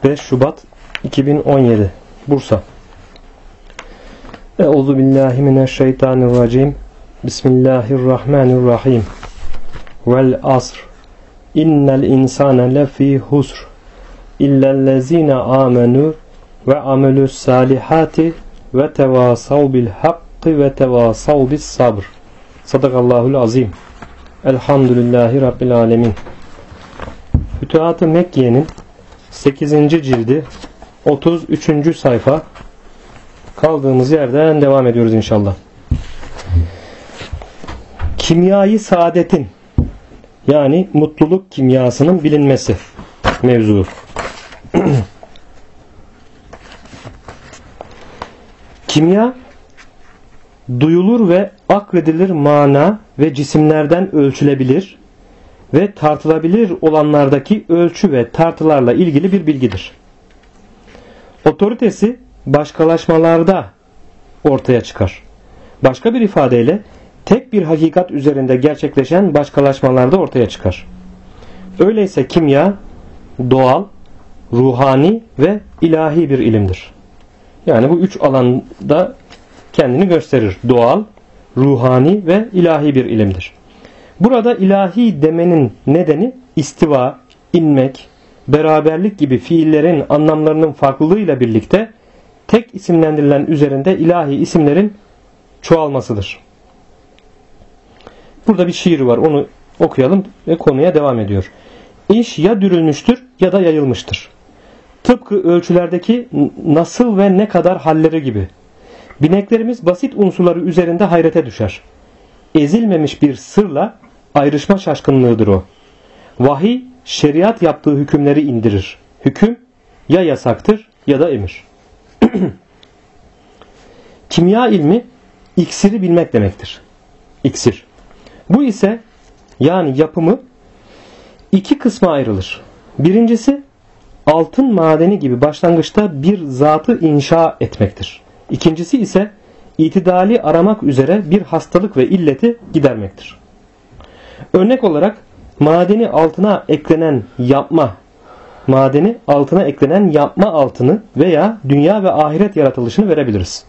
5 Şubat 2017 Bursa. Euzubillahimineşşeytanirracim. Bismillahirrahmanirrahim. Vel asr. İnnel insane lefî husr. İllellezîne âmenû ve amelus salihati ve tevasav bil hakkı ve tevasav bis sabr. Sadakallahul azim. Elhamdülillahi Rabbil alemin. Fütuhat-ı Mekke'nin 8. cildi 33. sayfa. Kaldığımız yerden devam ediyoruz inşallah. Kimyayı saadetin, yani mutluluk kimyasının bilinmesi mevzu. Kimya, duyulur ve akredilir mana ve cisimlerden ölçülebilir ve tartılabilir olanlardaki ölçü ve tartılarla ilgili bir bilgidir. Otoritesi başkalaşmalarda ortaya çıkar. Başka bir ifadeyle tek bir hakikat üzerinde gerçekleşen başkalaşmalarda ortaya çıkar. Öyleyse kimya doğal, ruhani ve ilahi bir ilimdir. Yani bu üç alanda kendini gösterir. Doğal, ruhani ve ilahi bir ilimdir. Burada ilahi demenin nedeni istiva, inmek, beraberlik gibi fiillerin anlamlarının farklılığıyla birlikte tek isimlendirilen üzerinde ilahi isimlerin çoğalmasıdır. Burada bir şiir var, onu okuyalım ve konuya devam ediyor. İş ya dürülmüştür ya da yayılmıştır. Tıpkı ölçülerdeki nasıl ve ne kadar halleri gibi. Bineklerimiz basit unsurları üzerinde hayrete düşer. Ezilmemiş bir sırla ayrışma şaşkınlığıdır o. Vahiy, şeriat yaptığı hükümleri indirir. Hüküm ya yasaktır ya da emir. Kimya ilmi iksiri bilmek demektir. İksir. Bu ise yani yapımı iki kısma ayrılır. Birincisi altın madeni gibi başlangıçta bir zatı inşa etmektir. İkincisi ise itidali aramak üzere bir hastalık ve illeti gidermektir. Örnek olarak madeni altına eklenen yapma altını veya dünya ve ahiret yaratılışını verebiliriz.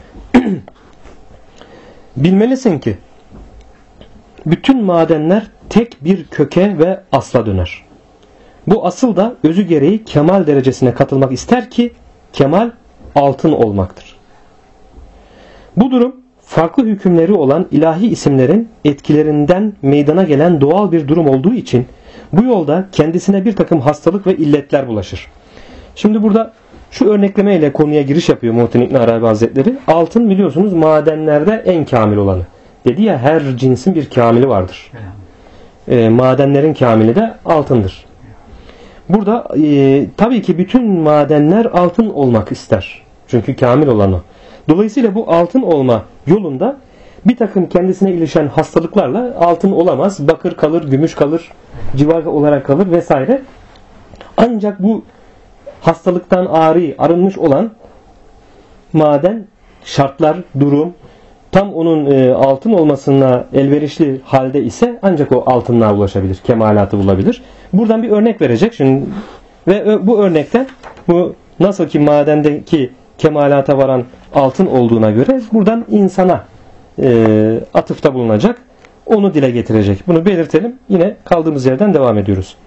Bilmelisin ki bütün madenler tek bir köke ve asla döner. Bu asıl da özü gereği kemal derecesine katılmak ister ki kemal altın olmaktır. Bu durum farklı hükümleri olan ilahi isimlerin etkilerinden meydana gelen doğal bir durum olduğu için bu yolda kendisine bir takım hastalık ve illetler bulaşır. Şimdi burada şu örneklemeyle konuya giriş yapıyor Muhittin İbn Arabi Hazretleri. Altın biliyorsunuz madenlerde en kamil olanı. Dedi ya, her cinsin bir kamili vardır. Madenlerin kamili de altındır. Burada tabii ki bütün madenler altın olmak ister. Çünkü kamil olan o. Dolayısıyla bu altın olma yolunda bir takım kendisine ilişen hastalıklarla altın olamaz. Bakır kalır, gümüş kalır, civar olarak kalır vesaire. Ancak bu hastalıktan arınmış olan maden, şartlar, durum tam onun altın olmasına elverişli halde ise ancak o altınlığa ulaşabilir, kemalatı bulabilir. Buradan bir örnek verecek şimdi ve bu örnekten bu nasıl ki madendeki kemalata varan altın olduğuna göre buradan insana atıfta bulunacak, onu dile getirecek. Bunu belirtelim. Yine kaldığımız yerden devam ediyoruz.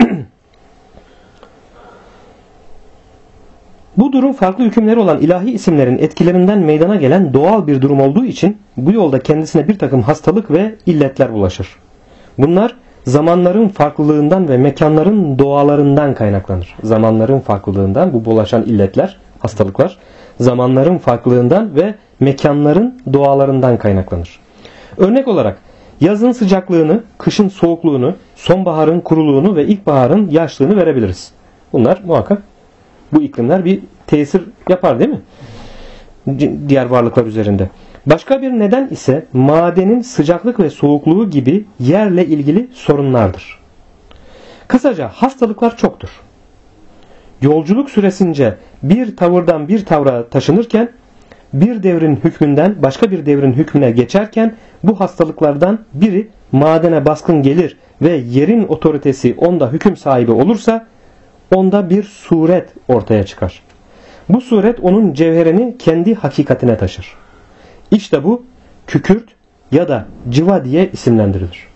Bu durum farklı hükümleri olan ilahi isimlerin etkilerinden meydana gelen doğal bir durum olduğu için bu yolda kendisine bir takım hastalık ve illetler bulaşır. Bunlar zamanların farklılığından ve mekanların doğalarından kaynaklanır. Zamanların farklılığından bu bulaşan illetler, hastalıklar zamanların farklılığından ve mekanların doğalarından kaynaklanır. Örnek olarak yazın sıcaklığını, kışın soğukluğunu, sonbaharın kuruluğunu ve ilkbaharın yaşlığını verebiliriz. Bunlar muhakkak, bu iklimler bir tesir yapar değil mi? Diğer varlıklar üzerinde. Başka bir neden ise madenin sıcaklık ve soğukluğu gibi yerle ilgili sorunlardır. Kısaca hastalıklar çoktur. Yolculuk süresince bir tavırdan bir tavra taşınırken, bir devrin hükmünden başka bir devrin hükmüne geçerken bu hastalıklardan biri madene baskın gelir ve yerin otoritesi onda hüküm sahibi olursa onda bir suret ortaya çıkar. Bu suret onun cevherini kendi hakikatine taşır. İşte bu kükürt ya da cıva diye isimlendirilir.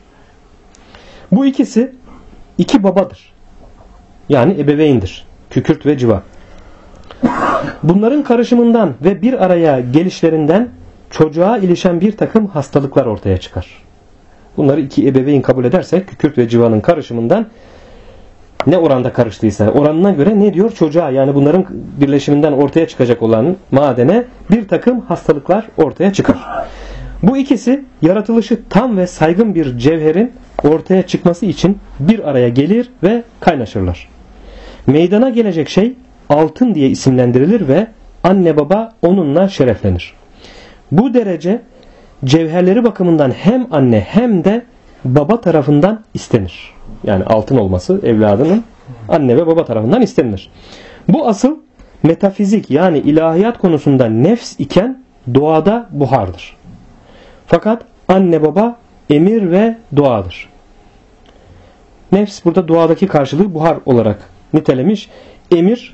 Bu ikisi iki babadır. Yani ebeveyndir. Kükürt ve cıva. Bunların karışımından ve bir araya gelişlerinden çocuğa ilişen bir takım hastalıklar ortaya çıkar. Bunları iki ebeveyn kabul edersek kükürt ve cıvanın karışımından ne oranda karıştıysa oranına göre ne diyor çocuğa, yani bunların birleşiminden ortaya çıkacak olan madene bir takım hastalıklar ortaya çıkar. Bu ikisi yaratılışı tam ve saygın bir cevherin ortaya çıkması için bir araya gelir ve kaynaşırlar. Meydana gelecek şey altın diye isimlendirilir ve anne baba onunla şereflenir. Bu derece cevherleri bakımından hem anne hem de baba tarafından istenir. Yani altın olması evladının anne ve baba tarafından istenilir. Bu asıl metafizik yani ilahiyat konusunda nefs iken doğada buhardır. Fakat anne baba emir ve duadır. Nefs burada doğadaki karşılığı buhar olarak nitelemiş. Emir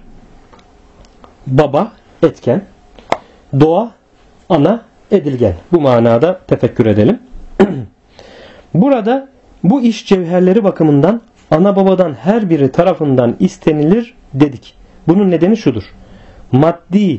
baba, etken, doğa ana, edilgen. Bu manada tefekkür edelim. Burada bu iş cevherleri bakımından ana babadan her biri tarafından istenilir dedik. Bunun nedeni şudur. Maddi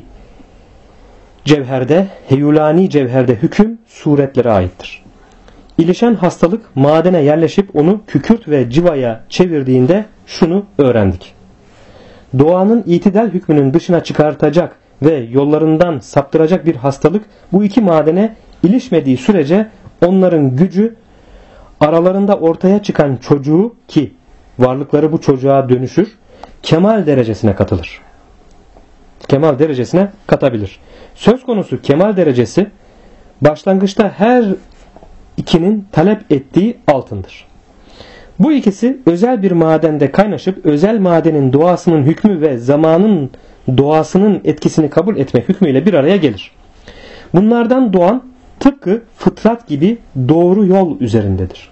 cevherde, heyulani cevherde hüküm suretlere aittir. İlişen hastalık madene yerleşip onu kükürt ve civaya çevirdiğinde şunu öğrendik. Doğanın itidal hükmünün dışına çıkartacak ve yollarından saptıracak bir hastalık bu iki madene ilişmediği sürece onların gücü aralarında ortaya çıkan çocuğu, ki varlıkları bu çocuğa dönüşür, kemal derecesine katılır. Kemal derecesine katabilir. Söz konusu kemal derecesi başlangıçta her ikinin talep ettiği altındır. Bu ikisi özel bir madende kaynaşıp özel madenin doğasının hükmü ve zamanın doğasının etkisini kabul etmek hükmüyle bir araya gelir. Bunlardan doğan tıpkı fıtrat gibi doğru yol üzerindedir.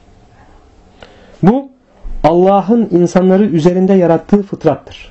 Bu Allah'ın insanları üzerinde yarattığı fıtrattır.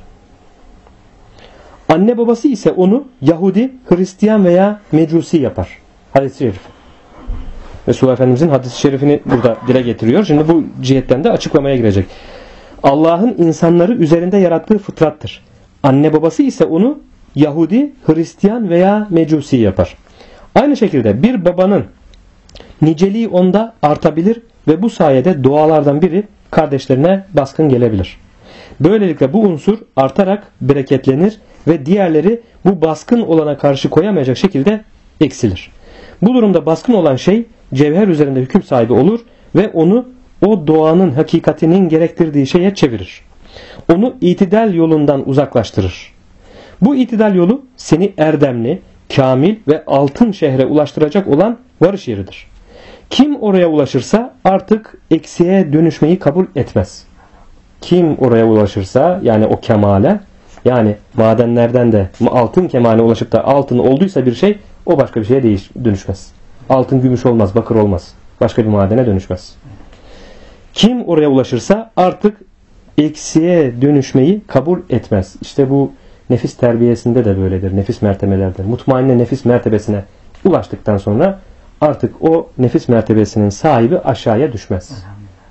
Anne babası ise onu Yahudi, Hristiyan veya Mecusi yapar. Hadis-i şerif. Resulullah Efendimizin hadis-i şerifini burada dile getiriyor. Şimdi bu cihetten de açıklamaya girecek. Allah'ın insanları üzerinde yarattığı fıtrattır. Anne babası ise onu Yahudi, Hristiyan veya Mecusi yapar. Aynı şekilde bir babanın niceliği onda artabilir ve bu sayede dualardan biri kardeşlerine baskın gelebilir. Böylelikle bu unsur artarak bereketlenir ve diğerleri bu baskın olana karşı koyamayacak şekilde eksilir. Bu durumda baskın olan şey cevher üzerinde hüküm sahibi olur ve onu o doğanın hakikatinin gerektirdiği şeye çevirir. Onu itidal yolundan uzaklaştırır. Bu itidal yolu seni erdemli, kamil ve altın şehre ulaştıracak olan varış yeridir. Kim oraya ulaşırsa artık eksiğe dönüşmeyi kabul etmez. Kim oraya ulaşırsa, yani o kemale, yani madenlerden de altın kemaline ulaşıp da altın olduysa bir şey, o başka bir şeye dönüşmez. Altın gümüş olmaz, bakır olmaz. Başka bir madene dönüşmez. Kim oraya ulaşırsa artık eksiğe dönüşmeyi kabul etmez. İşte bu nefis terbiyesinde de böyledir. Nefis mertebelerde. Mutmainne nefis mertebesine ulaştıktan sonra artık o nefis mertebesinin sahibi aşağıya düşmez.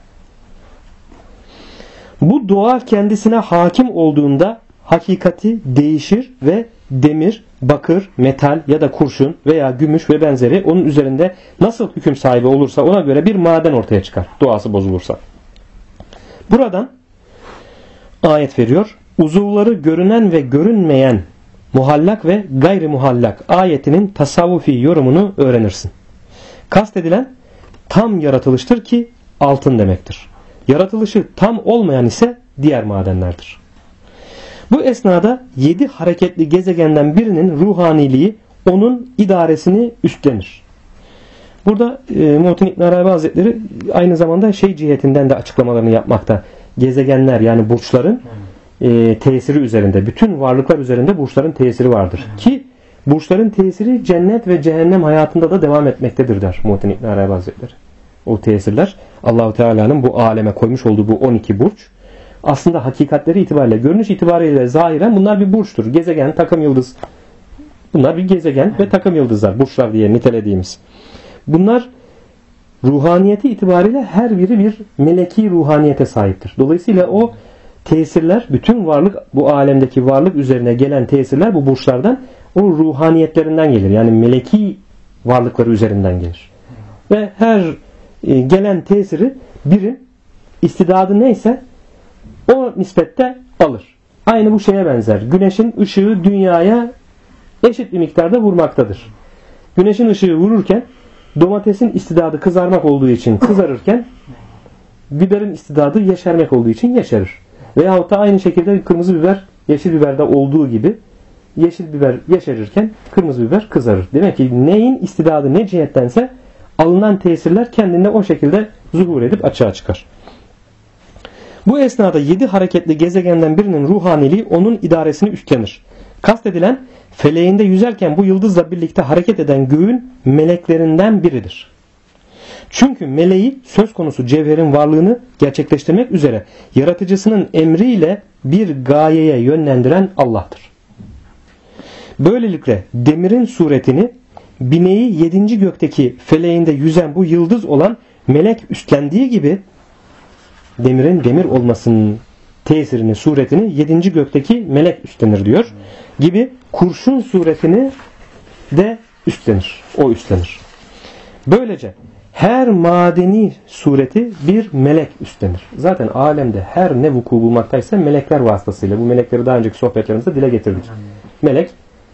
Bu doğa kendisine hakim olduğunda hakikati değişir ve demir, bakır, metal ya da kurşun veya gümüş ve benzeri onun üzerinde nasıl hüküm sahibi olursa ona göre bir maden ortaya çıkar. Doğası bozulursa. Buradan ayet veriyor. Uzuvları görünen ve görünmeyen muhallak ve gayri muhallak ayetinin tasavvufi yorumunu öğrenirsin. Kastedilen tam yaratılıştır ki altın demektir. Yaratılışı tam olmayan ise diğer madenlerdir. Bu esnada 7 hareketli gezegenden birinin ruhaniliği onun idaresini üstlenir. Burada Muhittin İbn Arabi Hazretleri aynı zamanda cihetinden de açıklamalarını yapmakta. Gezegenler, yani burçların tesiri üzerinde, bütün varlıklar üzerinde burçların tesiri vardır. Ki burçların tesiri cennet ve cehennem hayatında da devam etmektedir der Muhittin İbn Arabi Hazretleri. O tesirler Allah-u Teala'nın bu aleme koymuş olduğu bu 12 burç, aslında hakikatleri itibariyle, görünüş itibariyle zahiren bunlar bir burçtur. Gezegen, takım yıldız. Bunlar bir gezegen ve takım yıldızlar. Burçlar diye nitelediğimiz. Bunlar ruhaniyeti itibariyle her biri bir meleki ruhaniyete sahiptir. Dolayısıyla o tesirler, bütün varlık, bu alemdeki varlık üzerine gelen tesirler bu burçlardan, o ruhaniyetlerinden gelir. Yani meleki varlıkları üzerinden gelir. Ve her gelen tesiri birin istidadı neyse o nispette alır. Aynı bu şeye benzer. Güneşin ışığı dünyaya eşit bir miktarda vurmaktadır. Güneşin ışığı vururken domatesin istidadı kızarmak olduğu için kızarırken biberin istidadı yeşermek olduğu için yeşerir. Veyahut da aynı şekilde kırmızı biber yeşil biberde olduğu gibi yeşil biber yeşerirken kırmızı biber kızarır. Demek ki neyin istidadı ne cihettense alınan tesirler kendinde o şekilde zuhur edip açığa çıkar. Bu esnada 7 hareketli gezegenden birinin ruhaniliği onun idaresini üstlenir. Kastedilen feleğinde yüzerken bu yıldızla birlikte hareket eden göğün meleklerinden biridir. Çünkü meleği söz konusu cevherin varlığını gerçekleştirmek üzere yaratıcısının emriyle bir gayeye yönlendiren Allah'tır. Böylelikle demirin suretini bineği 7. gökteki feleğinde yüzen bu yıldız olan melek üstlendiği gibi demirin demir olmasının tesirini, suretini 7. gökteki melek üstlenir diyor. Gibi kurşun suretini de üstlenir. O üstlenir. Böylece her madeni sureti bir melek üstlenir. Zaten alemde her ne vuku bulmaktaysa melekler vasıtasıyla. Bu melekleri daha önceki sohbetlerimizde dile getirdik. Melek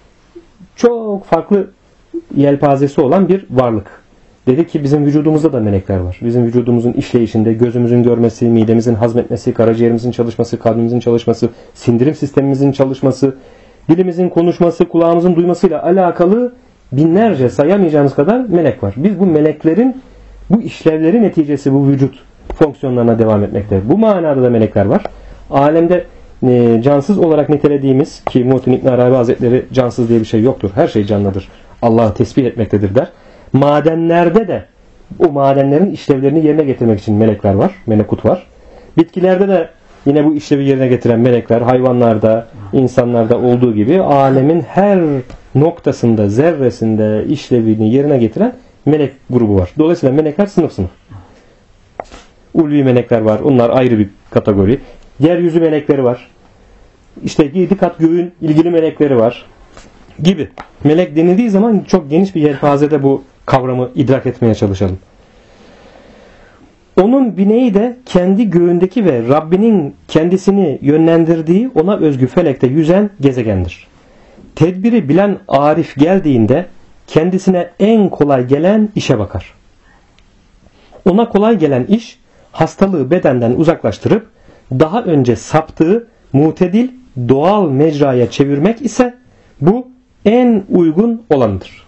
çok farklı yelpazesi olan bir varlık. Dedik ki bizim vücudumuzda da melekler var. Bizim vücudumuzun işleyişinde gözümüzün görmesi, midemizin hazmetmesi, karaciğerimizin çalışması, kalbimizin çalışması, sindirim sistemimizin çalışması, dilimizin konuşması, kulağımızın duymasıyla alakalı binlerce sayamayacağımız kadar melek var. Biz bu meleklerin bu işlevleri neticesi bu vücut fonksiyonlarına devam etmekte. Bu manada da melekler var. Alemde cansız olarak nitelediğimiz ki Muhittin İbn Arabi Hazretleri cansız diye bir şey yoktur. Her şey canlıdır. Allah'ı tesbih etmektedir der. Madenlerde de o madenlerin işlevlerini yerine getirmek için melekler var. Melekut var. Bitkilerde de yine bu işlevi yerine getiren melekler, hayvanlarda, insanlarda olduğu gibi alemin her noktasında, zerresinde işlevini yerine getiren melek grubu var. Dolayısıyla melekler sınıf sınıf. Ulvi melekler var. Onlar ayrı bir kategori. Yeryüzü melekleri var. İşte 7 kat göğün ilgili melekleri var. Gibi. Melek denildiği zaman çok geniş bir yelpazede bu kavramı idrak etmeye çalışalım. Onun bineği de kendi göğündeki ve Rabbinin kendisini yönlendirdiği ona özgü felekte yüzen gezegendir. Tedbiri bilen arif geldiğinde kendisine en kolay gelen işe bakar. Ona kolay gelen iş hastalığı bedenden uzaklaştırıp daha önce saptığı mutedil doğal mecraya çevirmek ise bu en uygun olanıdır.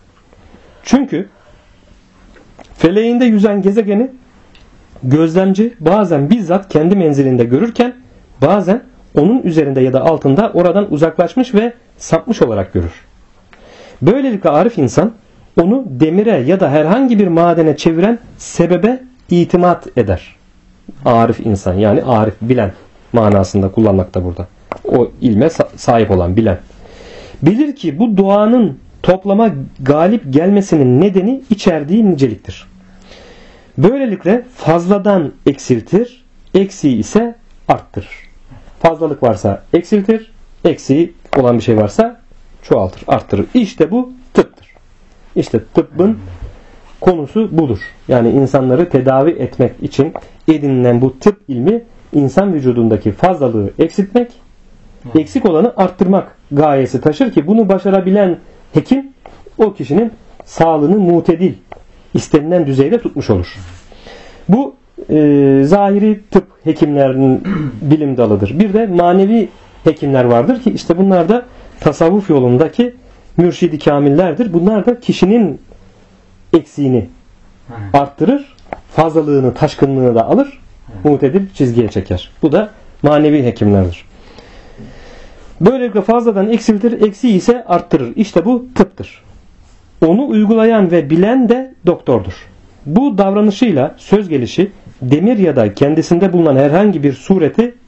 Çünkü feleğinde yüzen gezegeni gözlemci bazen bizzat kendi menzilinde görürken bazen onun üzerinde ya da altında oradan uzaklaşmış ve sapmış olarak görür. Böylelikle arif insan onu demire ya da herhangi bir madene çeviren sebebe itimat eder. Arif insan yani arif bilen manasında kullanmakta burada. O ilme sahip olan bilen. Bilir ki bu doğanın toplama galip gelmesinin nedeni içerdiği niceliktir. Böylelikle fazladan eksiltir, eksiği ise arttırır. Fazlalık varsa eksiltir, eksiği olan bir şey varsa çoğaltır, arttırır. İşte bu tıptır. İşte tıbbın konusu budur. Yani insanları tedavi etmek için edinilen bu tıp ilmi insan vücudundaki fazlalığı eksiltmek, eksik olanı arttırmak gayesi taşır ki bunu başarabilen hekim o kişinin sağlığını mutedil, istenilen düzeyde tutmuş olur. Bu zahiri tıp hekimlerinin bilim dalıdır. Bir de manevi hekimler vardır ki işte bunlar da tasavvuf yolundaki mürşidi kamillerdir. Bunlar da kişinin eksiğini arttırır, fazlalığını, taşkınlığını da alır, mutedil çizgiye çeker. Bu da manevi hekimlerdir. Böylelikle fazladan eksiltir, eksiği ise arttırır. İşte bu tıptır. Onu uygulayan ve bilen de doktordur. Bu davranışıyla söz gelişi demir ya da kendisinde bulunan herhangi bir sureti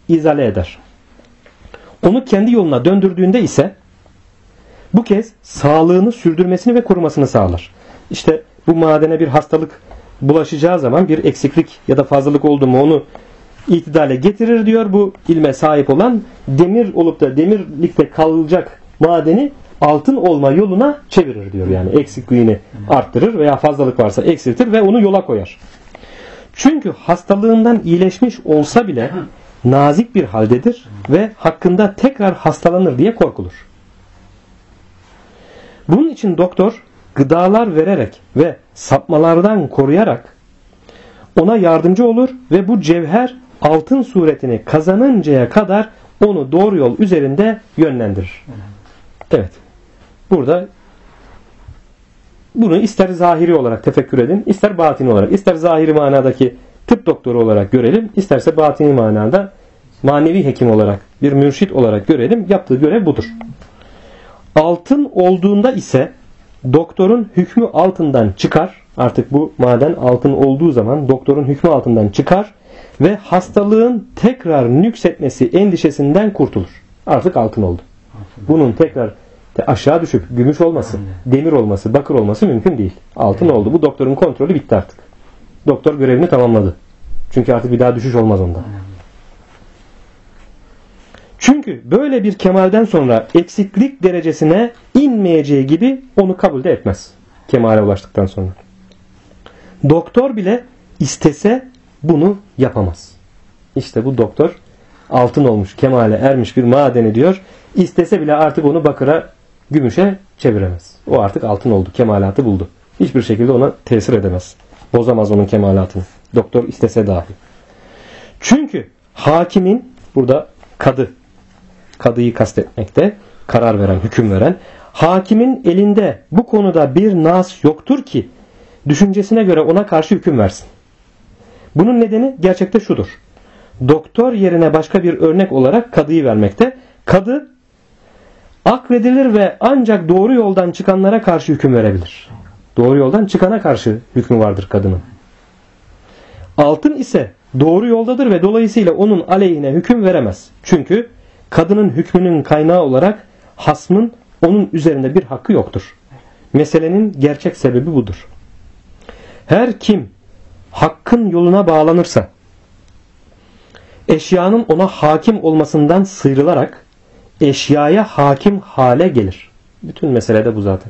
izale eder. Onu kendi yoluna döndürdüğünde ise bu kez sağlığını sürdürmesini ve korumasını sağlar. İşte bu madene bir hastalık bulaşacağı zaman bir eksiklik ya da fazlalık oldu mu onu itidale getirir diyor. Bu ilme sahip olan demir olup da demirlikte kalacak madeni altın olma yoluna çevirir diyor. Yani eksikliğini arttırır veya fazlalık varsa eksiltir ve onu yola koyar. Çünkü hastalığından iyileşmiş olsa bile nazik bir haldedir ve hakkında tekrar hastalanır diye korkulur. Bunun için doktor gıdalar vererek ve sapmalardan koruyarak ona yardımcı olur ve bu cevher altın suretini kazanıncaya kadar onu doğru yol üzerinde yönlendirir. Evet. Burada bunu ister zahiri olarak tefekkür edin, ister batini olarak, ister zahiri manadaki tıp doktoru olarak görelim, isterse batini manada manevi hekim olarak, bir mürşit olarak görelim. Yaptığı görev budur. Altın olduğunda ise doktorun hükmü altından çıkar. Artık bu maden altın olduğu zaman doktorun hükmü altından çıkar ve hastalığın tekrar nüksetmesi endişesinden kurtulur. Artık altın oldu. Bunun tekrar aşağı düşüp gümüş olması, demir olması, bakır olması mümkün değil. Altın oldu. Bu doktorun kontrolü bitti artık. Doktor görevini tamamladı. Çünkü artık bir daha düşüş olmaz onda. Çünkü böyle bir kemalden sonra eksiklik derecesine inmeyeceği gibi onu kabul de etmez. Kemale ulaştıktan sonra. Doktor bile istese bunu yapamaz. İşte bu doktor altın olmuş, kemale ermiş bir madeni diyor. İstese bile artık onu bakıra, gümüşe çeviremez. O artık altın oldu, kemalatı buldu. Hiçbir şekilde ona tesir edemez. Bozamaz onun kemalatını. Doktor istese dahi. Çünkü hakimin, burada kadıyı kastetmekte, karar veren, hüküm veren, hakimin elinde bu konuda bir nas yoktur ki düşüncesine göre ona karşı hüküm versin. Bunun nedeni gerçekte şudur. Doktor yerine başka bir örnek olarak kadıyı vermekte. Kadı akredilir ve ancak doğru yoldan çıkanlara karşı hüküm verebilir. Doğru yoldan çıkana karşı hükmü vardır kadının. Altın ise doğru yoldadır ve dolayısıyla onun aleyhine hüküm veremez. Çünkü kadının hükmünün kaynağı olarak hasmın onun üzerinde bir hakkı yoktur. Meselenin gerçek sebebi budur. Her kim hakkın yoluna bağlanırsa eşyanın ona hakim olmasından sıyrılarak eşyaya hakim hale gelir. Bütün mesele de bu zaten.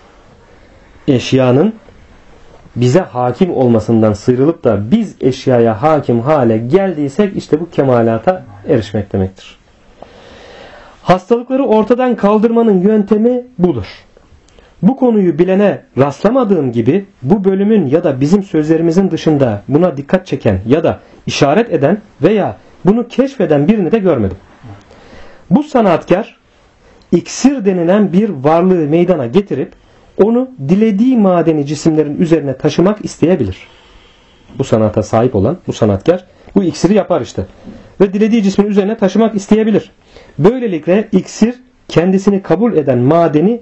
Eşyanın bize hakim olmasından sıyrılıp da biz eşyaya hakim hale geldiysek işte bu kemalata erişmek demektir. Hastalıkları ortadan kaldırmanın yöntemi budur. Bu konuyu bilene rastlamadığım gibi bu bölümün ya da bizim sözlerimizin dışında buna dikkat çeken ya da işaret eden veya bunu keşfeden birini de görmedim. Bu sanatkar iksir denilen bir varlığı meydana getirip onu dilediği madeni cisimlerin üzerine taşımak isteyebilir. Bu sanata sahip olan bu sanatkar bu iksiri yapar işte. Ve dilediği cismin üzerine taşımak isteyebilir. Böylelikle iksir kendisini kabul eden madeni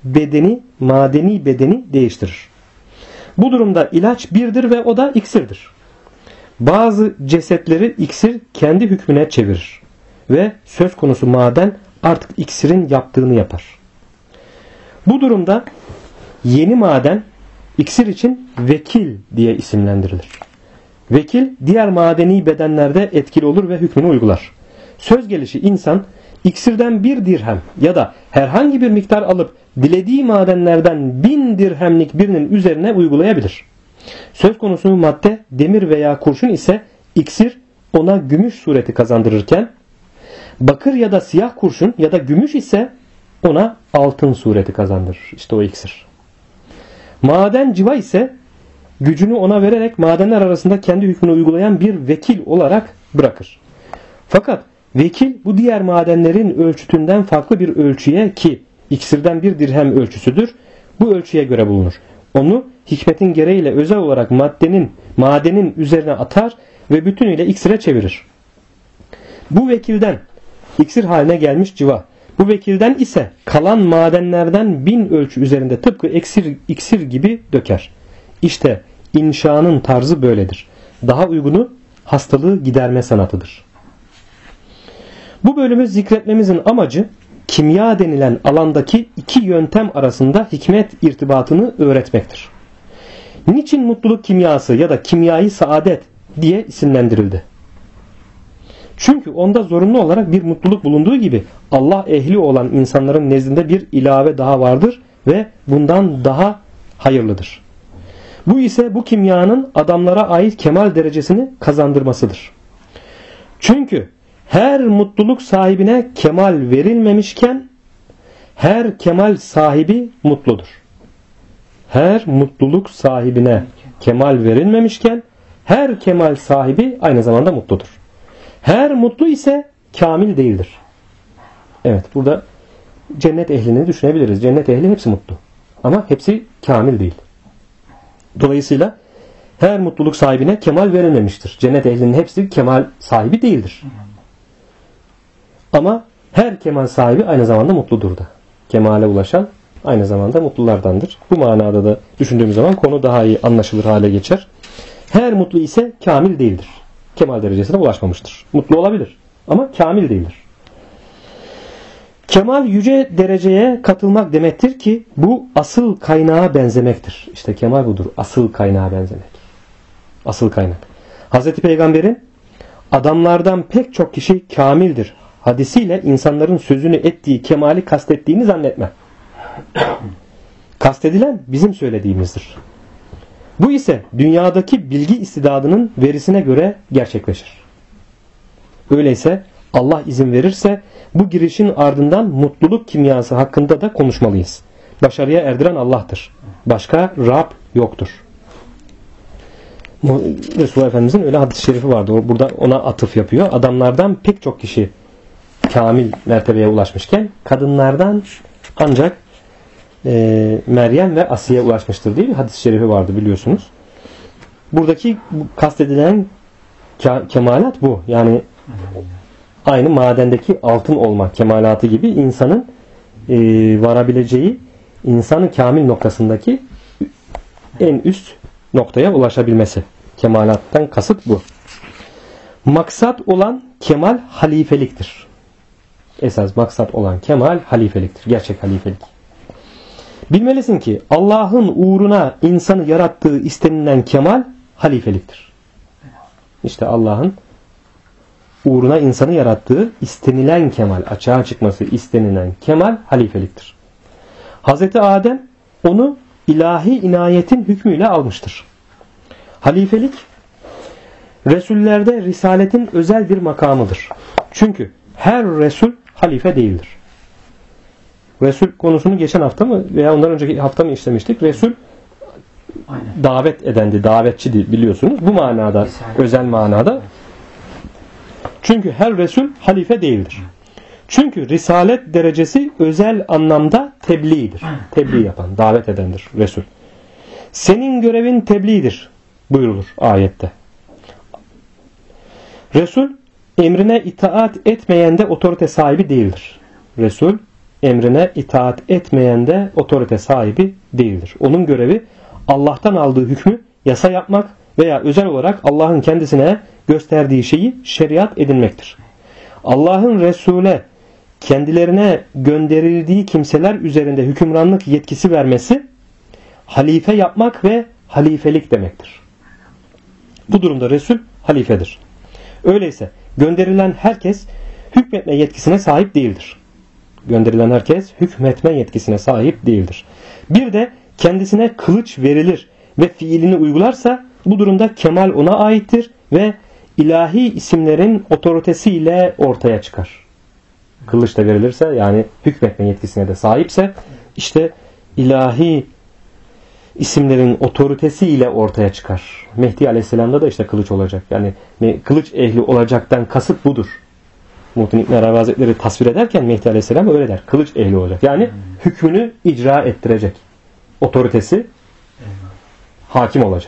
bedeni değiştirir. Bu durumda ilaç birdir ve o da iksirdir. Bazı cesetleri iksir kendi hükmüne çevirir. Ve söz konusu maden artık iksirin yaptığını yapar. Bu durumda yeni maden iksir için vekil diye isimlendirilir. Vekil diğer madeni bedenlerde etkili olur ve hükmünü uygular. Söz gelişi insan iksirden 1 dirhem ya da herhangi bir miktar alıp dilediği madenlerden 1000 dirhemlik birinin üzerine uygulayabilir. Söz konusu madde demir veya kurşun ise iksir ona gümüş sureti kazandırırken bakır ya da siyah kurşun ya da gümüş ise ona altın sureti kazandırır. İşte o iksir. Maden civa ise gücünü ona vererek madenler arasında kendi hükmünü uygulayan bir vekil olarak bırakır. Fakat vekil bu diğer madenlerin ölçütünden farklı bir ölçüye ki iksirden 1 dirhem ölçüsüdür. Bu ölçüye göre bulunur. Onu hikmetin gereğiyle özel olarak madenin üzerine atar ve bütünüyle iksire çevirir. Bu vekilden iksir haline gelmiş civa. Bu vekilden ise kalan madenlerden 1000 ölçü üzerinde tıpkı iksir gibi döker. İşte inşanın tarzı böyledir. Daha uygunu hastalığı giderme sanatıdır. Bu bölümü zikretmemizin amacı kimya denilen alandaki iki yöntem arasında hikmet irtibatını öğretmektir. Niçin mutluluk kimyası ya da kimyayı saadet diye isimlendirildi? Çünkü onda zorunlu olarak bir mutluluk bulunduğu gibi Allah ehli olan insanların nezdinde bir ilave daha vardır ve bundan daha hayırlıdır. Bu ise bu kimyanın adamlara ait kemal derecesini kazandırmasıdır. Çünkü her mutluluk sahibine kemal verilmemişken her kemal sahibi mutludur. Her mutluluk sahibine kemal verilmemişken her kemal sahibi aynı zamanda mutludur. Her mutlu ise kamil değildir. Evet, burada cennet ehlini düşünebiliriz. Cennet ehli hepsi mutlu. Ama hepsi kamil değil. Dolayısıyla her mutluluk sahibine kemal verilmemiştir. Cennet ehlinin hepsi kemal sahibi değildir. Ama her kemal sahibi aynı zamanda mutludur da. Kemale ulaşan aynı zamanda mutlulardandır. Bu manada da düşündüğümüz zaman konu daha iyi anlaşılır hale geçer. Her mutlu ise kamil değildir. Kemal derecesine ulaşmamıştır. Mutlu olabilir ama kamil değildir. Kemal yüce dereceye katılmak demektir ki bu asıl kaynağa benzemektir. İşte kemal budur. Asıl kaynağa benzemek. Asıl kaynak. Hazreti Peygamber'in adamlardan pek çok kişi kamildir hadisiyle insanların sözünü ettiği kemali kastettiğini zannetme. Kastedilen bizim söylediğimizdir. Bu ise dünyadaki bilgi istidadının verisine göre gerçekleşir. Öyleyse Allah izin verirse bu girişin ardından mutluluk kimyası hakkında da konuşmalıyız. Başarıya erdiren Allah'tır. Başka Rab yoktur. Resulullah Efendimizin öyle hadis-i şerifi vardı. Burada ona atıf yapıyor. Adamlardan pek çok kişi kamil mertebeye ulaşmışken kadınlardan ancak Meryem ve Asiye ulaşmıştır diye bir hadis-i şerifi vardı biliyorsunuz. Buradaki kastedilen kemalat bu. Yani aynı madendeki altın olma kemalatı gibi insanın varabileceği insanın kamil noktasındaki en üst noktaya ulaşabilmesi. Kemalattan kasıt bu. Maksat olan kemal halifeliktir. Esas maksat olan kemal halifeliktir. Gerçek halifelik. Bilmelisin ki Allah'ın uğruna insanı yarattığı istenilen kemal halifeliktir. İşte Allah'ın uğruna insanı yarattığı istenilen kemal, açığa çıkması istenilen kemal halifeliktir. Hazreti Adem onu ilahi inayetin hükmüyle almıştır. Halifelik Resullerde risaletin özel bir makamıdır. Çünkü her Resul halife değildir. Resul konusunu geçen hafta mı veya ondan önceki hafta mı işlemiştik? Resul davet edendi, davetçiydi biliyorsunuz. Bu manada, özel manada. Çünkü her Resul halife değildir. Çünkü risalet derecesi özel anlamda tebliğdir. Tebliğ yapan, davet edendir Resul. Senin görevin tebliğdir buyurulur ayette. Resul emrine itaat etmeyen de otorite sahibi değildir. Resul emrine itaat etmeyen de otorite sahibi değildir. Onun görevi Allah'tan aldığı hükmü yasa yapmak veya özel olarak Allah'ın kendisine gösterdiği şeyi şeriat edinmektir. Allah'ın Resul'e kendilerine gönderildiği kimseler üzerinde hükümranlık yetkisi vermesi halife yapmak ve halifelik demektir. Bu durumda Resul halifedir. Öyleyse gönderilen herkes hükmetme yetkisine sahip değildir. Gönderilen herkes hükmetme yetkisine sahip değildir. Bir de kendisine kılıç verilir ve fiilini uygularsa bu durumda kemal ona aittir ve ilahi isimlerin otoritesiyle ortaya çıkar. Kılıç da verilirse yani hükmetme yetkisine de sahipse işte ilahi isimlerin otoritesiyle ortaya çıkar. Mehdi Aleyhisselam'da da işte kılıç olacak. Yani kılıç ehli olacaktan kasıt budur. Muhittin İbn Arabi Hazretleri tasvir ederken Mehdi Aleyhisselam öyle der. Kılıç ehli olacak. Yani hükmünü icra ettirecek. Otoritesi hakim olacak.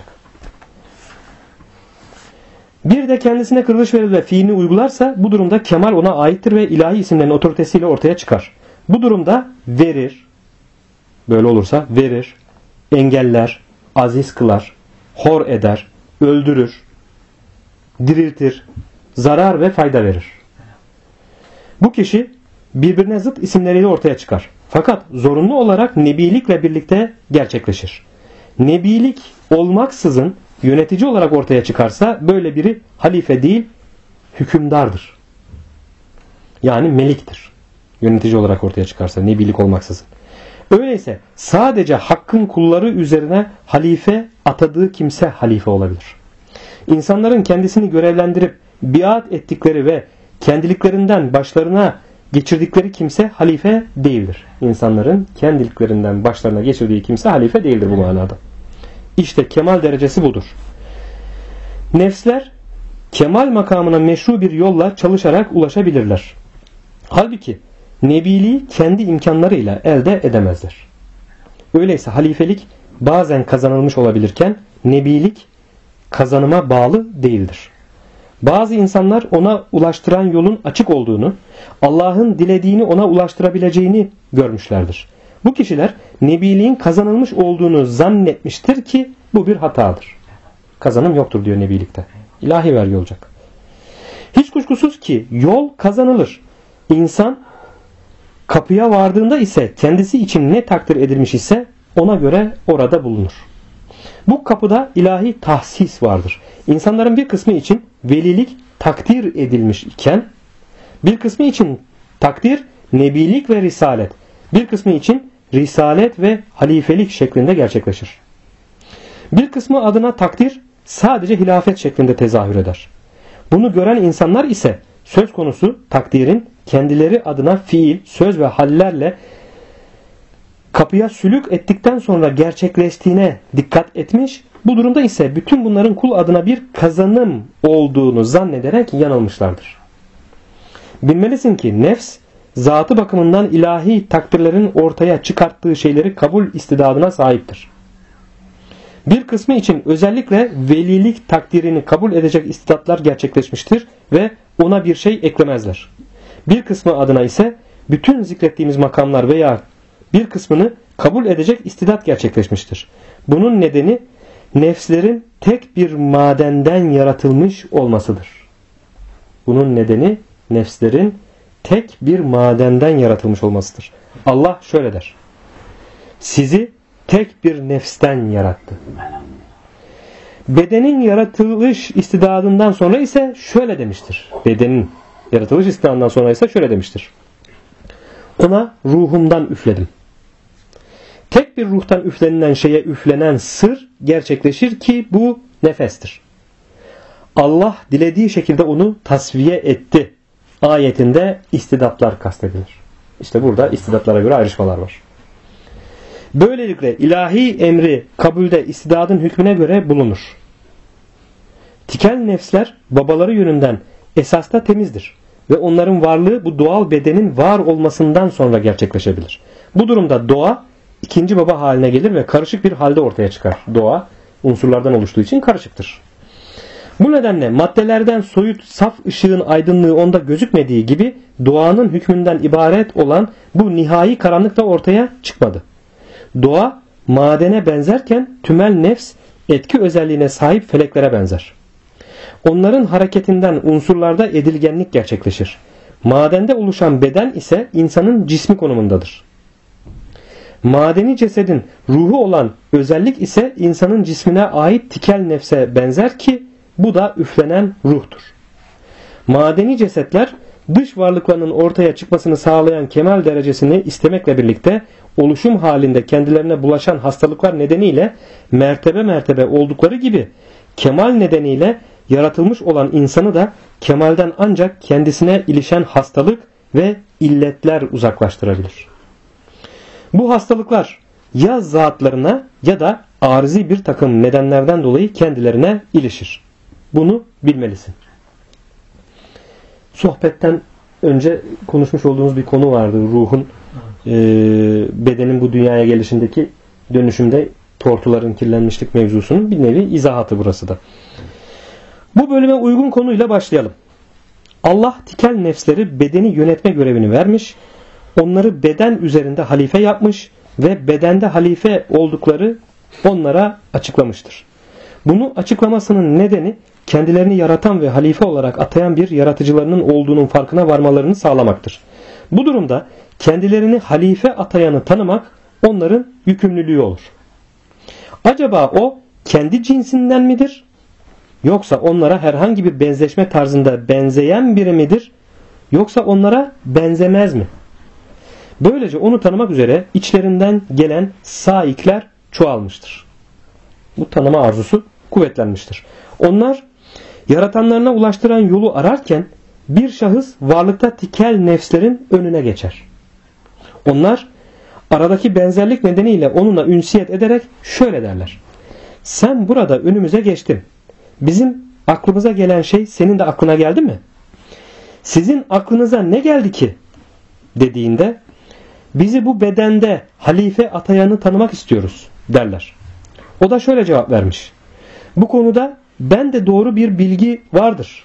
Bir de kendisine kılıç verir ve fiilini uygularsa bu durumda kemal ona aittir ve ilahi isimlerin otoritesiyle ortaya çıkar. Bu durumda verir, böyle olursa verir, engeller, aziz kılar, hor eder, öldürür, diriltir, zarar ve fayda verir. Bu kişi birbirine zıt isimleriyle ortaya çıkar. Fakat zorunlu olarak nebilikle birlikte gerçekleşir. Nebilik olmaksızın yönetici olarak ortaya çıkarsa böyle biri halife değil, hükümdardır. Yani meliktir. Yönetici olarak ortaya çıkarsa nebilik olmaksızın. Öyleyse sadece Hakk'ın kulları üzerine halife atadığı kimse halife olabilir. İnsanların kendisini görevlendirip biat ettikleri ve kendiliklerinden başlarına geçirdikleri kimse halife değildir. İnsanların kendiliklerinden başlarına geçirdiği kimse halife değildir bu manada. İşte kemal derecesi budur. Nefsler kemal makamına meşru bir yolla çalışarak ulaşabilirler. Halbuki nebiliği kendi imkanlarıyla elde edemezler. Öyleyse halifelik bazen kazanılmış olabilirken nebilik kazanıma bağlı değildir. Bazı insanlar ona ulaştıran yolun açık olduğunu, Allah'ın dilediğini ona ulaştırabileceğini görmüşlerdir. Bu kişiler nebiliğin kazanılmış olduğunu zannetmiştir ki bu bir hatadır. Kazanım yoktur diyor nebilikte. İlahi vergi olacak. Hiç kuşkusuz ki yol kazanılır. İnsan kapıya vardığında ise kendisi için ne takdir edilmiş ise ona göre orada bulunur. Bu ilahi tahsis vardır. İnsanların bir kısmı için velilik takdir edilmiş iken bir kısmı için takdir nebilik ve risalet, bir kısmı için risalet ve halifelik şeklinde gerçekleşir. Bir kısmı adına takdir sadece hilafet şeklinde tezahür eder. Bunu gören insanlar ise söz konusu takdirin kendileri adına fiil, söz ve hallerle kapıya sülük ettikten sonra gerçekleştiğine dikkat etmiş. Bu durumda ise bütün bunların kul adına bir kazanım olduğunu zannederek yanılmışlardır. Bilmelisin ki nefs zatı bakımından ilahi takdirlerin ortaya çıkarttığı şeyleri kabul istidadına sahiptir. Bir kısmı için özellikle velilik takdirini kabul edecek istidatlar gerçekleşmiştir ve ona bir şey eklemezler. Bir kısmı adına ise bütün zikrettiğimiz makamlar veya bir kısmını kabul edecek istidat gerçekleşmiştir. Bunun nedeni nefslerin tek bir madenden yaratılmış olmasıdır. Bunun nedeni nefslerin tek bir madenden yaratılmış olmasıdır. Allah şöyle der: sizi tek bir nefsten yarattı. Bedenin yaratılış istidadından sonra ise şöyle demiştir. Bedenin yaratılış istidadından sonra ise şöyle demiştir: ona ruhumdan üfledim. Tek bir ruhtan üflenilen şeye üflenen sır gerçekleşir ki bu nefestir. Allah dilediği şekilde onu tasfiye etti. Ayetinde istidatlar kastedilir. İşte burada istidatlara göre ayrışmalar var. Böylelikle ilahi emri kabulde istidadın hükmüne göre bulunur. Tikel nefsler babaları yönünden esasta temizdir ve onların varlığı bu doğal bedenin var olmasından sonra gerçekleşebilir. Bu durumda doğa ikinci baba haline gelir ve karışık bir halde ortaya çıkar. Doğa unsurlardan oluştuğu için karışıktır. Bu nedenle maddelerden soyut saf ışığın aydınlığı onda gözükmediği gibi doğanın hükmünden ibaret olan bu nihai karanlık da ortaya çıkmadı. Doğa madene benzerken tümel nefs etki özelliğine sahip feleklere benzer. Onların hareketinden unsurlarda edilgenlik gerçekleşir. Madende oluşan beden ise insanın cismi konumundadır. Madeni cesedin ruhu olan özellik ise insanın cismine ait tikel nefse benzer ki bu da üflenen ruhtur. Madeni cesetler dış varlıklarının ortaya çıkmasını sağlayan kemal derecesini istemekle birlikte oluşum halinde kendilerine bulaşan hastalıklar nedeniyle mertebe mertebe oldukları gibi kemal nedeniyle yaratılmış olan insanı da kemalden ancak kendisine ilişen hastalık ve illetler uzaklaştırabilir. Bu hastalıklar ya zatlarına ya da arızi bir takım nedenlerden dolayı kendilerine ilişir. Bunu bilmelisin. Sohbetten önce konuşmuş olduğumuz bir konu vardı. Ruhun, bedenin bu dünyaya gelişindeki dönüşümde tortuların kirlenmişlik mevzusunun bir nevi izahatı burası da. Bu bölüme uygun konuyla başlayalım. Allah tikel nefsleri bedeni yönetme görevini vermiş, onları beden üzerinde halife yapmış ve bedende halife oldukları onlara açıklamıştır. Bunu açıklamasının nedeni kendilerini yaratan ve halife olarak atayan bir yaratıcılarının olduğunun farkına varmalarını sağlamaktır. Bu durumda kendilerini halife atayanı tanımak onların yükümlülüğü olur. Acaba o kendi cinsinden midir? Yoksa onlara herhangi bir benzeşme tarzında benzeyen biri midir? Yoksa onlara benzemez mi? Böylece onu tanımak üzere içlerinden gelen saikler çoğalmıştır. Bu tanıma arzusu kuvvetlenmiştir. Onlar yaratanlarına ulaştıran yolu ararken bir şahıs varlıkta tikel nefslerin önüne geçer. Onlar aradaki benzerlik nedeniyle onunla ünsiyet ederek şöyle derler: sen burada önümüze geçtin. Bizim aklımıza gelen şey senin de aklına geldi mi? Sizin aklınıza ne geldi ki? Dediğinde bizi bu bedende halife atayanı tanımak istiyoruz derler. O da şöyle cevap vermiş: bu konuda bende doğru bir bilgi vardır.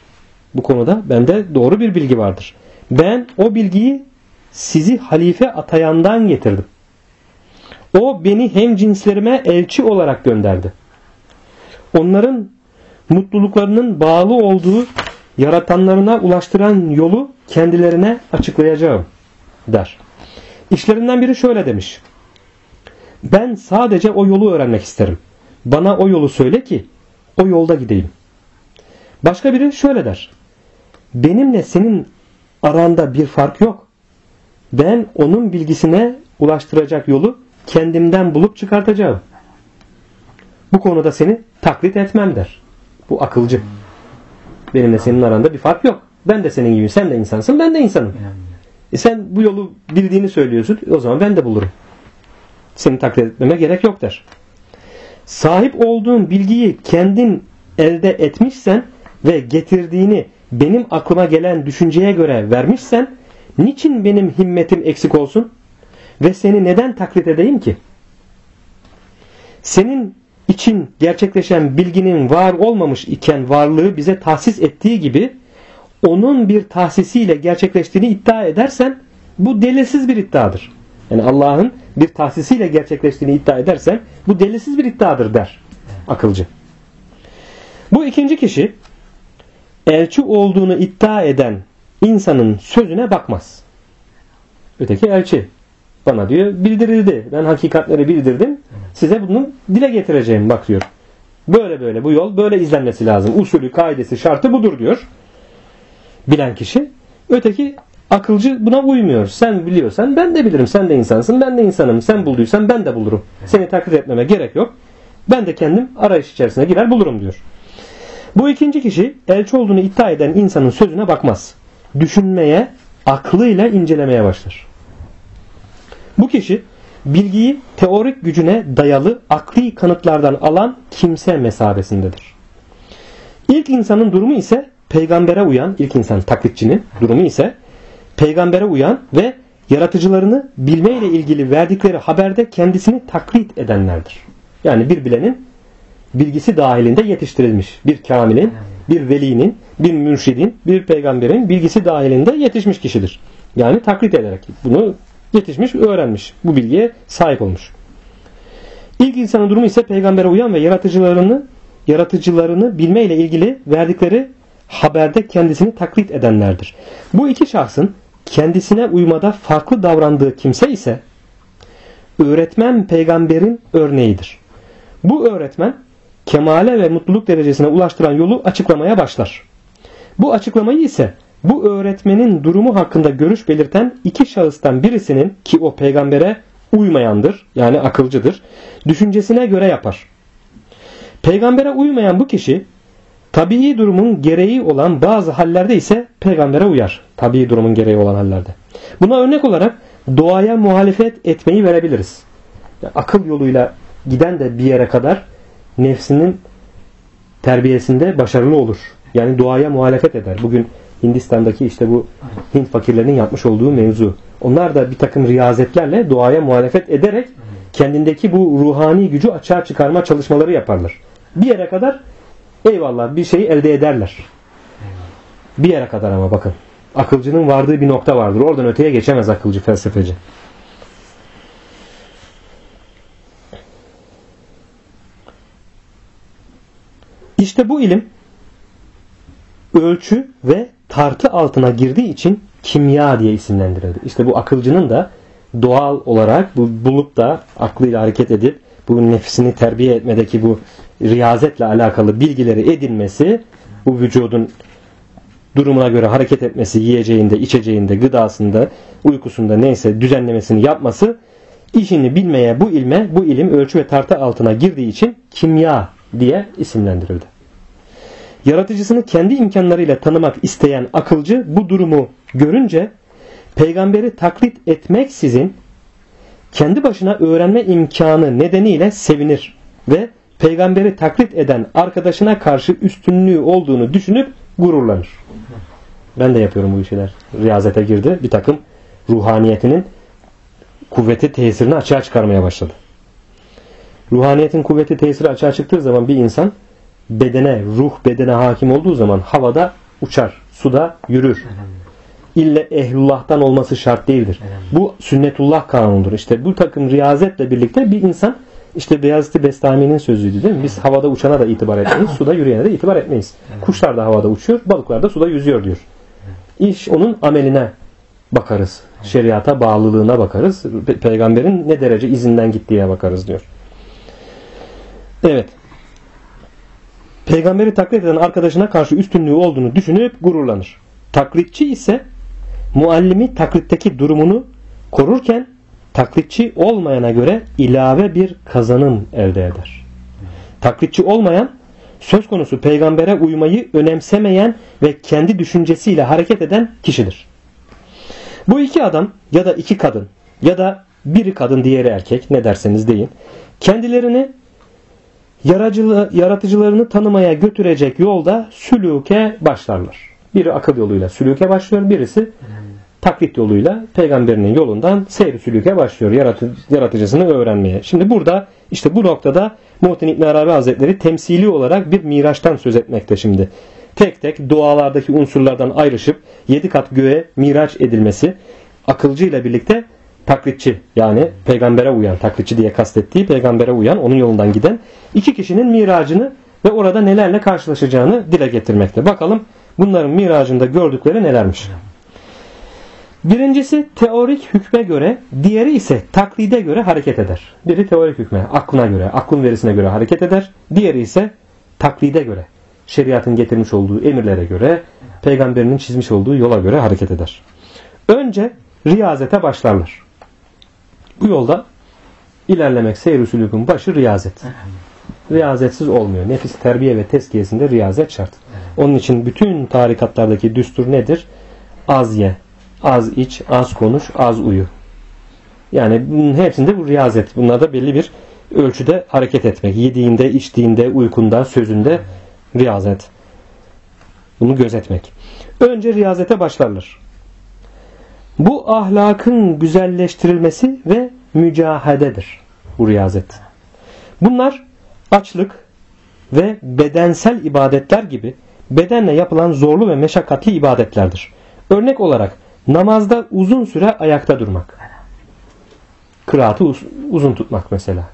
Ben o bilgiyi sizi halife atayandan getirdim. O beni hemcinslerime elçi olarak gönderdi. Onların mutluluklarının bağlı olduğu yaratanlarına ulaştıran yolu kendilerine açıklayacağım der. İşlerinden biri şöyle demiş: ben sadece o yolu öğrenmek isterim. Bana o yolu söyle ki o yolda gideyim. Başka biri şöyle der: benimle senin aranda bir fark yok. Ben onun bilgisine ulaştıracak yolu kendimden bulup çıkartacağım. Bu konuda seni taklit etmem der. Bu akılcı. Benimle senin aranda bir fark yok. Ben de senin gibi, sen de insansın, ben de insanım. Sen bu yolu bildiğini söylüyorsun, o zaman ben de bulurum. Seni taklit etmeme gerek yok der. Sahip olduğun bilgiyi kendin elde etmişsen ve getirdiğini benim aklıma gelen düşünceye göre vermişsen, niçin benim himmetim eksik olsun ve seni neden taklit edeyim ki? Senin için gerçekleşen bilginin var olmamış iken varlığı bize tahsis ettiği gibi onun bir tahsisiyle gerçekleştiğini iddia edersen bu delilsiz bir iddiadır. Yani Allah'ın bir tahsisiyle gerçekleştiğini iddia edersen bu delilsiz bir iddiadır der akılcı. Bu ikinci kişi elçi olduğunu iddia eden insanın sözüne bakmaz. Öteki elçi. Bana diyor bildirildi. Ben hakikatleri bildirdim. Size bunu dile getireceğim bak diyor. Böyle bu yol böyle izlenmesi lazım. Usulü, kaidesi, şartı budur diyor. Bilen kişi. Öteki akılcı buna uymuyor. Sen biliyorsan ben de bilirim. Sen de insansın, ben de insanım. Sen bulduysan ben de bulurum. Seni taklit etmeme gerek yok. Ben de kendim arayış içerisine girer bulurum diyor. Bu ikinci kişi elçi olduğunu iddia eden insanın sözüne bakmaz. Düşünmeye, aklıyla incelemeye başlar. Bu kişi bilgiyi teorik gücüne dayalı akli kanıtlardan alan kimse mesabesindedir. İlk insanın durumu ise peygambere uyan, ilk insan taklitçinin durumu ise peygambere uyan ve yaratıcılarını bilmeyle ilgili verdikleri haberde kendisini taklit edenlerdir. Yani bir bilenin bilgisi dahilinde yetiştirilmiş bir kamilin, bir velinin, bir mürşidin, bir peygamberin bilgisi dahilinde yetişmiş kişidir. Yani taklit ederek bunu yetişmiş, öğrenmiş. Bu bilgiye sahip olmuş. İlk insanın durumu ise peygambere uyan ve yaratıcılarını bilmeyle ilgili verdikleri haberde kendisini taklit edenlerdir. Bu iki şahsın kendisine uymada farklı davrandığı kimse ise öğretmen peygamberin örneğidir. Bu öğretmen kemale ve mutluluk derecesine ulaştıran yolu açıklamaya başlar. Bu açıklamayı ise bu öğretmenin durumu hakkında görüş belirten iki şahıstan birisinin, ki o peygambere uymayandır, yani akılcıdır, düşüncesine göre yapar. Peygambere uymayan bu kişi tabii durumun gereği olan bazı hallerde ise peygambere uyar. Tabii durumun gereği olan hallerde. Buna örnek olarak doğaya muhalefet etmeyi verebiliriz. Yani akıl yoluyla giden de bir yere kadar nefsinin terbiyesinde başarılı olur. Yani doğaya muhalefet eder. Bugün Hindistan'daki işte bu Hint fakirlerinin yapmış olduğu mevzu. Onlar da bir takım riyazetlerle doğaya muhalefet ederek kendindeki bu ruhani gücü açığa çıkarma çalışmaları yaparlar. Bir yere kadar eyvallah bir şeyi elde ederler. Bir yere kadar ama bakın. Akılcının vardığı bir nokta vardır. Oradan öteye geçemez akılcı, felsefeci. İşte bu ilim ölçü ve tartı altına girdiği için kimya diye isimlendirildi. İşte bu akılcının da doğal olarak bu bulup da aklıyla hareket edip bu nefsini terbiye etmedeki bu riyazetle alakalı bilgileri edinmesi, bu vücudun durumuna göre hareket etmesi, yiyeceğinde, içeceğinde, gıdasında, uykusunda neyse düzenlemesini yapması, işini bilmeye bu ilim ölçü ve tartı altına girdiği için kimya diye isimlendirildi. Yaratıcısını kendi imkanlarıyla tanımak isteyen akılcı bu durumu görünce peygamberi taklit etmeksizin kendi başına öğrenme imkanı nedeniyle sevinir ve peygamberi taklit eden arkadaşına karşı üstünlüğü olduğunu düşünüp gururlanır. Ben de yapıyorum bu işler. Riyazete girdi. Bir takım ruhaniyetinin kuvveti tesirini açığa çıkarmaya başladı. Ruhaniyetin kuvveti tesiri açığa çıktığı zaman bir insan ruh bedene hakim olduğu zaman havada uçar, suda yürür. İlle ehlullah'tan olması şart değildir. Bu sünnetullah kanunudur. İşte bu takım riyazetle birlikte bir insan, işte Beyazıt-ı Bestami'nin sözüydü değil mi? Biz havada uçana da itibar etmeyiz, suda yürüyene de itibar etmeyiz. Kuşlar da havada uçuyor, balıklar da suda yüzüyor diyor. İş onun ameline bakarız. Şeriata bağlılığına bakarız. Peygamberin ne derece izinden gittiğine bakarız diyor. Evet. Peygamberi taklit eden arkadaşına karşı üstünlüğü olduğunu düşünüp gururlanır. Taklitçi ise muallimi taklitteki durumunu korurken taklitçi olmayana göre ilave bir kazanım elde eder. Taklitçi olmayan, söz konusu peygambere uymayı önemsemeyen ve kendi düşüncesiyle hareket eden kişidir. Bu iki adam ya da iki kadın ya da biri kadın diğeri erkek, ne derseniz deyin, kendilerini yaratıcılarını tanımaya götürecek yolda sülûke başlarlar. Biri akıl yoluyla sülûke başlıyor, birisi taklit yoluyla peygamberinin yolundan seyr-i sülûke başlıyor, yaratıcısını öğrenmeye. Şimdi burada işte bu noktada Muhittin İbn Arabi Hazretleri temsili olarak bir miraçtan söz etmekte şimdi. Tek tek dualardaki unsurlardan ayrışıp 7 kat göğe miraç edilmesi, akılcıyla birlikte taklitçi, yani peygambere uyan, taklitçi diye kastettiği peygambere uyan, onun yolundan giden iki kişinin miracını ve orada nelerle karşılaşacağını dile getirmekte. Bakalım bunların miracında gördükleri nelermiş. Birincisi teorik hükme göre, diğeri ise taklide göre hareket eder. Biri teorik hükme, aklına göre, aklın verisine göre hareket eder. Diğeri ise taklide göre, şeriatın getirmiş olduğu emirlere göre, peygamberinin çizmiş olduğu yola göre hareket eder. Önce riyazete başlarlar. Bu yolda ilerlemek, seyr-i sülûkün başı riyazet. Riyazetsiz olmuyor. Nefis terbiye ve tezkiyesinde riyazet şart. Onun için bütün tarikatlardaki düstur nedir? Az ye, az iç, az konuş, az uyu. Yani bunun hepsinde bu riyazet. Bunlarda belli bir ölçüde hareket etmek. Yediğinde, içtiğinde, uykunda, sözünde riyazet. Bunu gözetmek. Önce riyazete başlarlar. Bu ahlakın güzelleştirilmesi ve mücahededir. Bu riyazet. Bunlar açlık ve bedensel ibadetler gibi bedenle yapılan zorlu ve meşakkatli ibadetlerdir. Örnek olarak namazda uzun süre ayakta durmak. Kıraatı uzun tutmak mesela.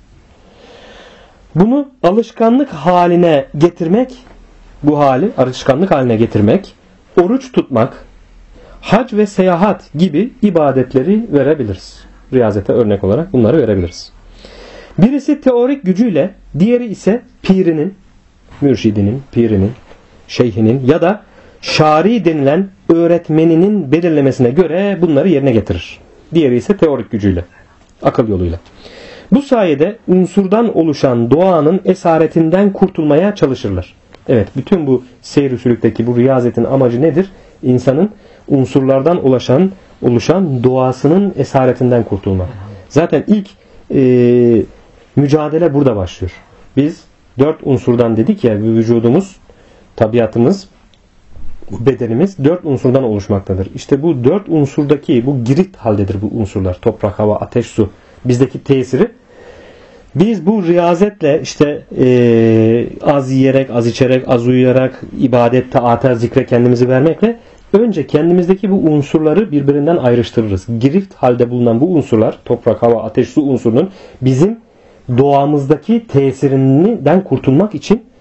Bunu alışkanlık haline getirmek, bu hali alışkanlık haline getirmek, oruç tutmak, hac ve seyahat gibi ibadetleri verebiliriz. Riyazete örnek olarak bunları verebiliriz. Birisi teorik gücüyle, diğeri ise pirinin, mürşidinin, pirinin, şeyhinin ya da şari denilen öğretmeninin belirlemesine göre bunları yerine getirir. Diğeri ise teorik gücüyle, akıl yoluyla. Bu sayede unsurdan oluşan doğanın esaretinden kurtulmaya çalışırlar. Evet, bütün bu seyr-i sülükteki bu riyazetin amacı nedir? İnsanın unsurlardan oluşan doğasının esaretinden kurtulmak. Zaten ilk mücadele burada başlıyor. Biz 4 unsurdan dedik ya, vücudumuz, tabiatımız, bedenimiz 4 unsurdan oluşmaktadır. İşte bu 4 unsurdaki bu girit haldedir bu unsurlar. Toprak, hava, ateş, su. Bizdeki tesiri biz bu riyazetle işte az yiyerek, az içerek, az uyuyarak, ibadet, taata, zikre kendimizi vermekle önce kendimizdeki bu unsurları birbirinden ayrıştırırız. Girift halde bulunan bu unsurlar, toprak, hava, ateş, su unsurunun bizim doğamızdaki tesirinden kurtulmak için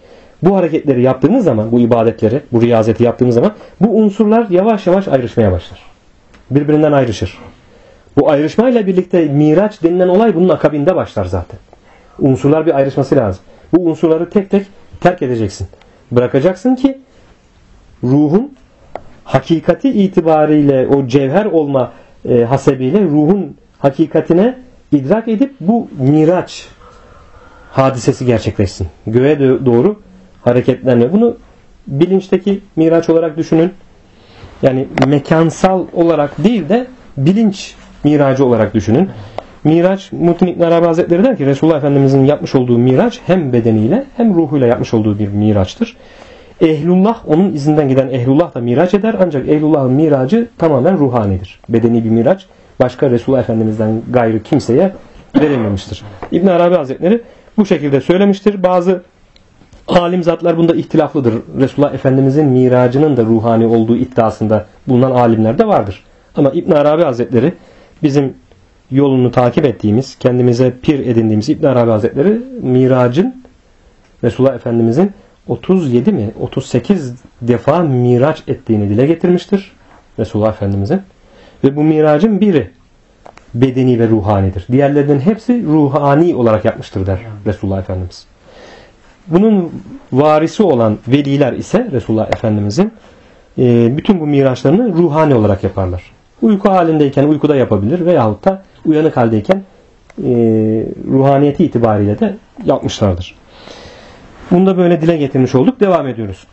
bu hareketleri yaptığımız zaman, bu ibadetleri, bu riyazeti yaptığımız zaman bu unsurlar yavaş yavaş ayrışmaya başlar. Birbirinden ayrışır. Bu ayrışmayla birlikte Miraç denilen olay bunun akabinde başlar zaten. Unsurlar bir ayrışması lazım. Bu unsurları tek tek terk edeceksin. Bırakacaksın ki ruhun hakikati itibariyle o cevher olma hasebiyle ruhun hakikatine idrak edip bu Miraç hadisesi gerçekleşsin. Göğe doğru hareketlenme. Bunu bilinçteki Miraç olarak düşünün. Yani mekansal olarak değil de bilinç miracı olarak düşünün. Miraç, Muhittin İbn Arabi Hazretleri der ki Resulullah Efendimizin yapmış olduğu miraç hem bedeniyle hem ruhuyla yapmış olduğu bir miraçtır. Ehlullah, onun izinden giden ehlullah da miraç eder ancak ehlullah'ın miracı tamamen ruhanidir. Bedeni bir miraç başka Resulullah Efendimiz'den gayrı kimseye verilmemiştir. İbn Arabi Hazretleri bu şekilde söylemiştir. Bazı alim zatlar bunda ihtilaflıdır. Resulullah Efendimizin miracının da ruhani olduğu iddiasında bulunan alimler de vardır. Ama İbn Arabi Hazretleri bizim yolunu takip ettiğimiz, kendimize pir edindiğimiz İbn Arabi Hazretleri miracın Resulullah Efendimizin 37 mi 38 defa miraç ettiğini dile getirmiştir. Resulullah Efendimizin. Ve bu miracın biri bedeni ve ruhanidir. Diğerlerinin hepsi ruhani olarak yapmıştır der Resulullah Efendimiz. Bunun varisi olan veliler ise Resulullah Efendimizin bütün bu miraçlarını ruhani olarak yaparlar. Uyku halindeyken uykuda yapabilir veyahut da uyanık haldeyken ruhaniyeti itibariyle de yapmışlardır. Bunu da böyle dile getirmiş olduk. Devam ediyoruz.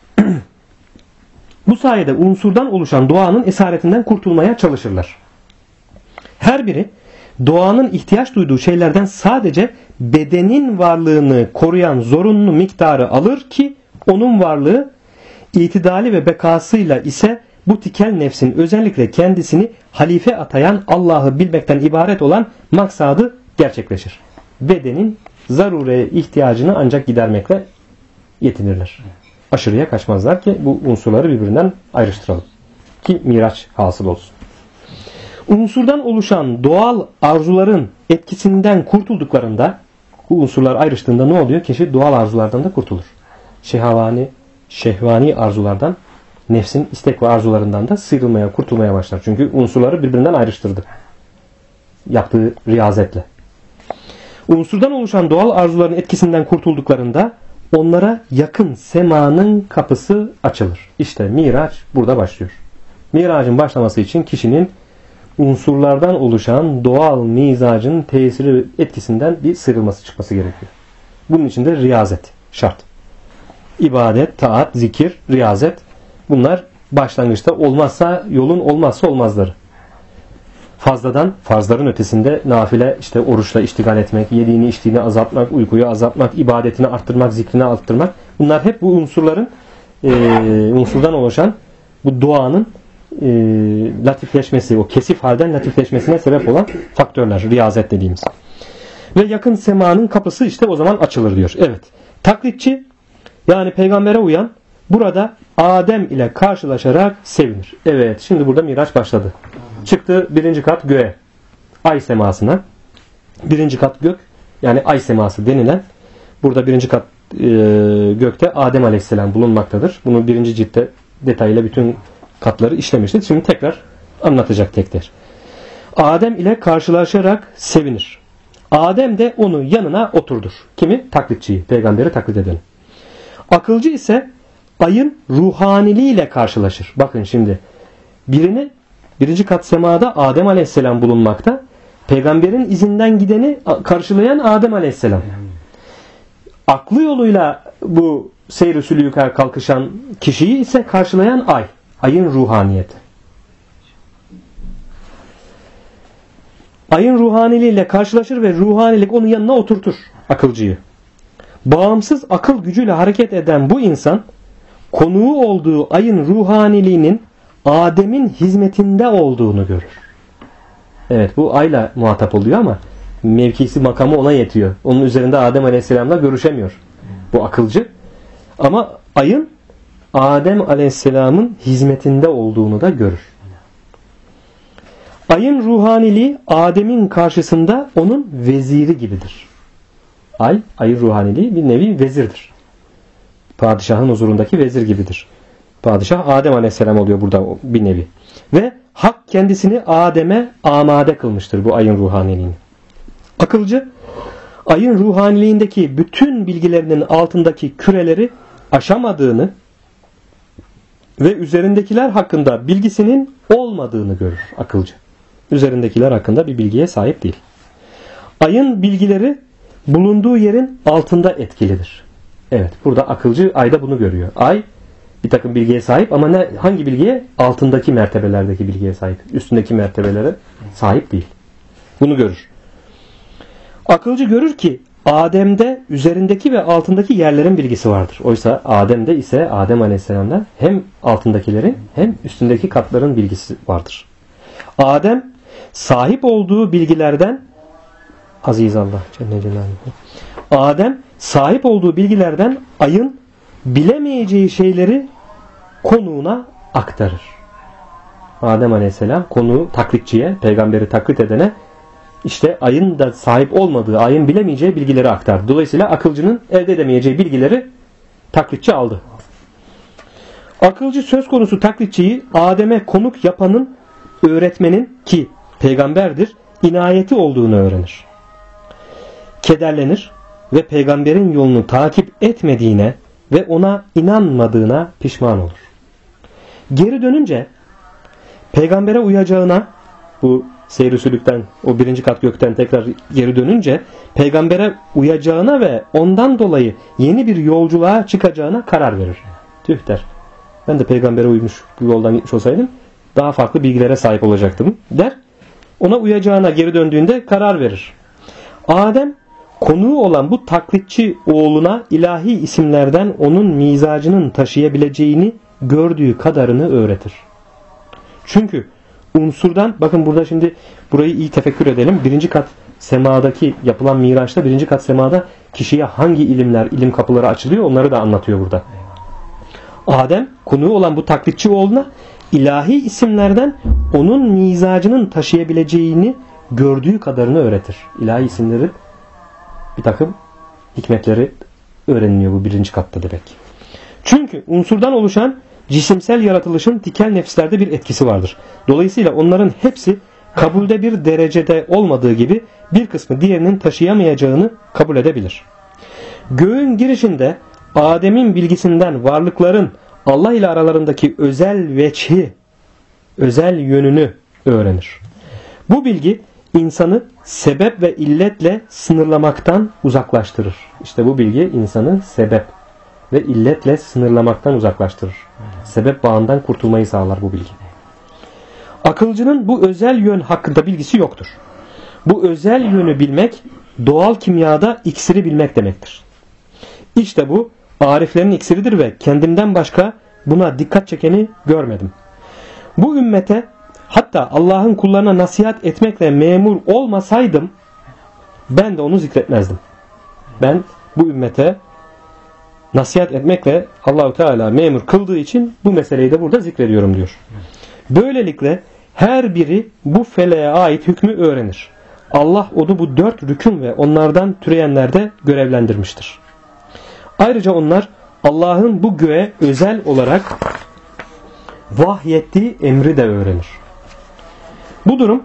Bu sayede unsurdan oluşan doğanın esaretinden kurtulmaya çalışırlar. Her biri doğanın ihtiyaç duyduğu şeylerden sadece bedenin varlığını koruyan zorunlu miktarı alır ki onun varlığı itidali ve bekasıyla ise bu tikel nefsin özellikle kendisini halife atayan Allah'ı bilmekten ibaret olan maksadı gerçekleşir. Bedenin zarure ihtiyacını ancak gidermekle yetinirler. Aşırıya kaçmazlar ki bu unsurları birbirinden ayrıştıralım. Ki miraç hasıl olsun. Unsurdan oluşan doğal arzuların etkisinden kurtulduklarında bu unsurlar ayrıştığında ne oluyor? Kişi doğal arzulardan da kurtulur. Şehvani arzulardan, nefsin istek ve arzularından da sıyrılmaya, kurtulmaya başlar. Çünkü unsurları birbirinden ayrıştırdı. Yaptığı riyazetle. Unsurdan oluşan doğal arzuların etkisinden kurtulduklarında onlara yakın semanın kapısı açılır. İşte miraç burada başlıyor. Miracın başlaması için kişinin unsurlardan oluşan doğal mizacın tesiri etkisinden bir sıyrılması çıkması gerekiyor. Bunun için de riyazet şart. İbadet, taat, zikir, riyazet bunlar başlangıçta olmazsa yolun olmazsa olmazları. Fazladan, farzların ötesinde nafile işte oruçla iştigal etmek, yediğini içtiğini azaltmak, uykuyu azaltmak, ibadetini arttırmak, zikrini arttırmak. Bunlar hep bu unsurların unsurdan oluşan bu doğanın latifleşmesi, o kesif halden latifleşmesine sebep olan faktörler, riyazet dediğimiz. Ve yakın semanın kapısı işte o zaman açılır diyor. Evet. Taklitçi yani peygambere uyan burada Adem ile karşılaşarak sevinir. Evet. Şimdi burada miraç başladı. Çıktı birinci kat göğe. Ay semasına. Birinci kat gök yani ay seması denilen burada birinci kat gökte Adem Aleyhisselam bulunmaktadır. Bunu birinci ciltte detayıyla bütün katları işlemiştir. Şimdi tekrar anlatacak tekrar. Adem ile karşılaşarak sevinir. Adem de onu yanına oturdur. Kimi? Taklitçiyi. Peygamberi taklit edeni. Akılcı ise ayın ruhaniliğiyle karşılaşır. Bakın şimdi birinci kat semada Adem Aleyhisselam bulunmakta. Peygamberin izinden gideni karşılayan Adem Aleyhisselam. Aklı yoluyla bu seyr-i sülûka kalkışan kişiyi ise karşılayan ay. Ayın ruhaniyeti. Ayın ruhaniliğiyle karşılaşır ve ruhanilik onun yanına oturtur akılcıyı. Bağımsız akıl gücüyle hareket eden bu insan konuğu olduğu ayın ruhaniliğinin Adem'in hizmetinde olduğunu görür. Evet bu ayla muhatap oluyor ama mevkisi makamı ona yetiyor. Onun üzerinde Adem Aleyhisselam'la görüşemiyor bu akılcı. Ama ayın Adem Aleyhisselam'ın hizmetinde olduğunu da görür. Ayın ruhaniliği Adem'in karşısında onun veziri gibidir. Ayın ruhaniliği bir nevi vezirdir. Padişahın huzurundaki vezir gibidir. Padişah Adem Aleyhisselam oluyor burada bir nevi. Ve hak kendisini Adem'e amade kılmıştır bu ayın ruhaniliğini. Akılcı ayın ruhaniliğindeki bütün bilgilerinin altındaki küreleri aşamadığını ve üzerindekiler hakkında bilgisinin olmadığını görür akılcı. Üzerindekiler hakkında bir bilgiye sahip değil. Ayın bilgileri bulunduğu yerin altında etkilidir. Evet, burada akılcı ayda bunu görüyor. Ay bir takım bilgiye sahip ama hangi bilgiye? Altındaki mertebelerdeki bilgiye sahip. Üstündeki mertebelere sahip değil. Bunu görür. Akılcı görür ki Adem'de üzerindeki ve altındaki yerlerin bilgisi vardır. Oysa Adem'de ise Adem Aleyhisselam'da hem altındakilerin hem üstündeki katların bilgisi vardır. Adem sahip olduğu bilgilerden Aziz Allah Celle Celaluhu. Adem sahip olduğu bilgilerden ayın bilemeyeceği şeyleri konuğuna aktarır. Adem Aleyhisselam konuğu taklitçiye, peygamberi taklit edene işte ayın da sahip olmadığı, ayın bilemeyeceği bilgileri aktardı. Dolayısıyla akılcının elde edemeyeceği bilgileri taklitçi aldı. Akılcı söz konusu taklitçiyi Adem'e konuk yapanın, öğretmenin ki peygamberdir, inayeti olduğunu öğrenir. Kederlenir ve peygamberin yolunu takip etmediğine ve ona inanmadığına pişman olur. Geri dönünce peygambere uyacağına, bu seyr-i sülükten, o 1. kat gökten tekrar geri dönünce peygambere uyacağına ve ondan dolayı yeni bir yolculuğa çıkacağına karar verir. Tüh der. Ben de peygambere uymuş, bu yoldan gitmiş olsaydım daha farklı bilgilere sahip olacaktım der. Ona uyacağına geri döndüğünde karar verir. Adem konuğu olan bu taklitçi oğluna ilahi isimlerden onun mizacının taşıyabileceğini gördüğü kadarını öğretir. Çünkü unsurdan, bakın burada şimdi burayı iyi tefekkür edelim. 1. kat semadaki yapılan miraçta 1. kat semada kişiye hangi ilimler, ilim kapıları açılıyor onları da anlatıyor burada. Adem konuğu olan bu taklitçi oğluna ilahi isimlerden onun mizacının taşıyabileceğini gördüğü kadarını öğretir. İlahi isimlerin bir takım hikmetleri öğreniliyor bu 1. katta demek. Çünkü unsurdan oluşan cisimsel yaratılışın tikel nefslerde bir etkisi vardır. Dolayısıyla onların hepsi kabulde bir derecede olmadığı gibi bir kısmı diğerinin taşıyamayacağını kabul edebilir. Göğün girişinde Adem'in bilgisinden varlıkların Allah ile aralarındaki özel veçhi, özel yönünü öğrenir. Bu bilgi insanı sebep ve illetle sınırlamaktan uzaklaştırır. İşte bu bilgi insanı sebep ve illetle sınırlamaktan uzaklaştırır. Sebep bağından kurtulmayı sağlar bu bilgi. Akılcının bu özel yön hakkında bilgisi yoktur. Bu özel yönü bilmek doğal kimyada iksiri bilmek demektir. İşte bu ariflerin iksiridir ve kendimden başka buna dikkat çekeni görmedim. Bu ümmete hatta Allah'ın kullarına nasihat etmekle memur olmasaydım ben de onu zikretmezdim. Ben bu ümmete nasihat etmekle Allahu Teala memur kıldığı için bu meseleyi de burada zikrediyorum diyor. Böylelikle her biri bu feleğe ait hükmü öğrenir. Allah onu bu 4 rükün ve onlardan türeyenlerde görevlendirmiştir. Ayrıca onlar Allah'ın bu göğe özel olarak vahyettiği emri de öğrenir. Bu durum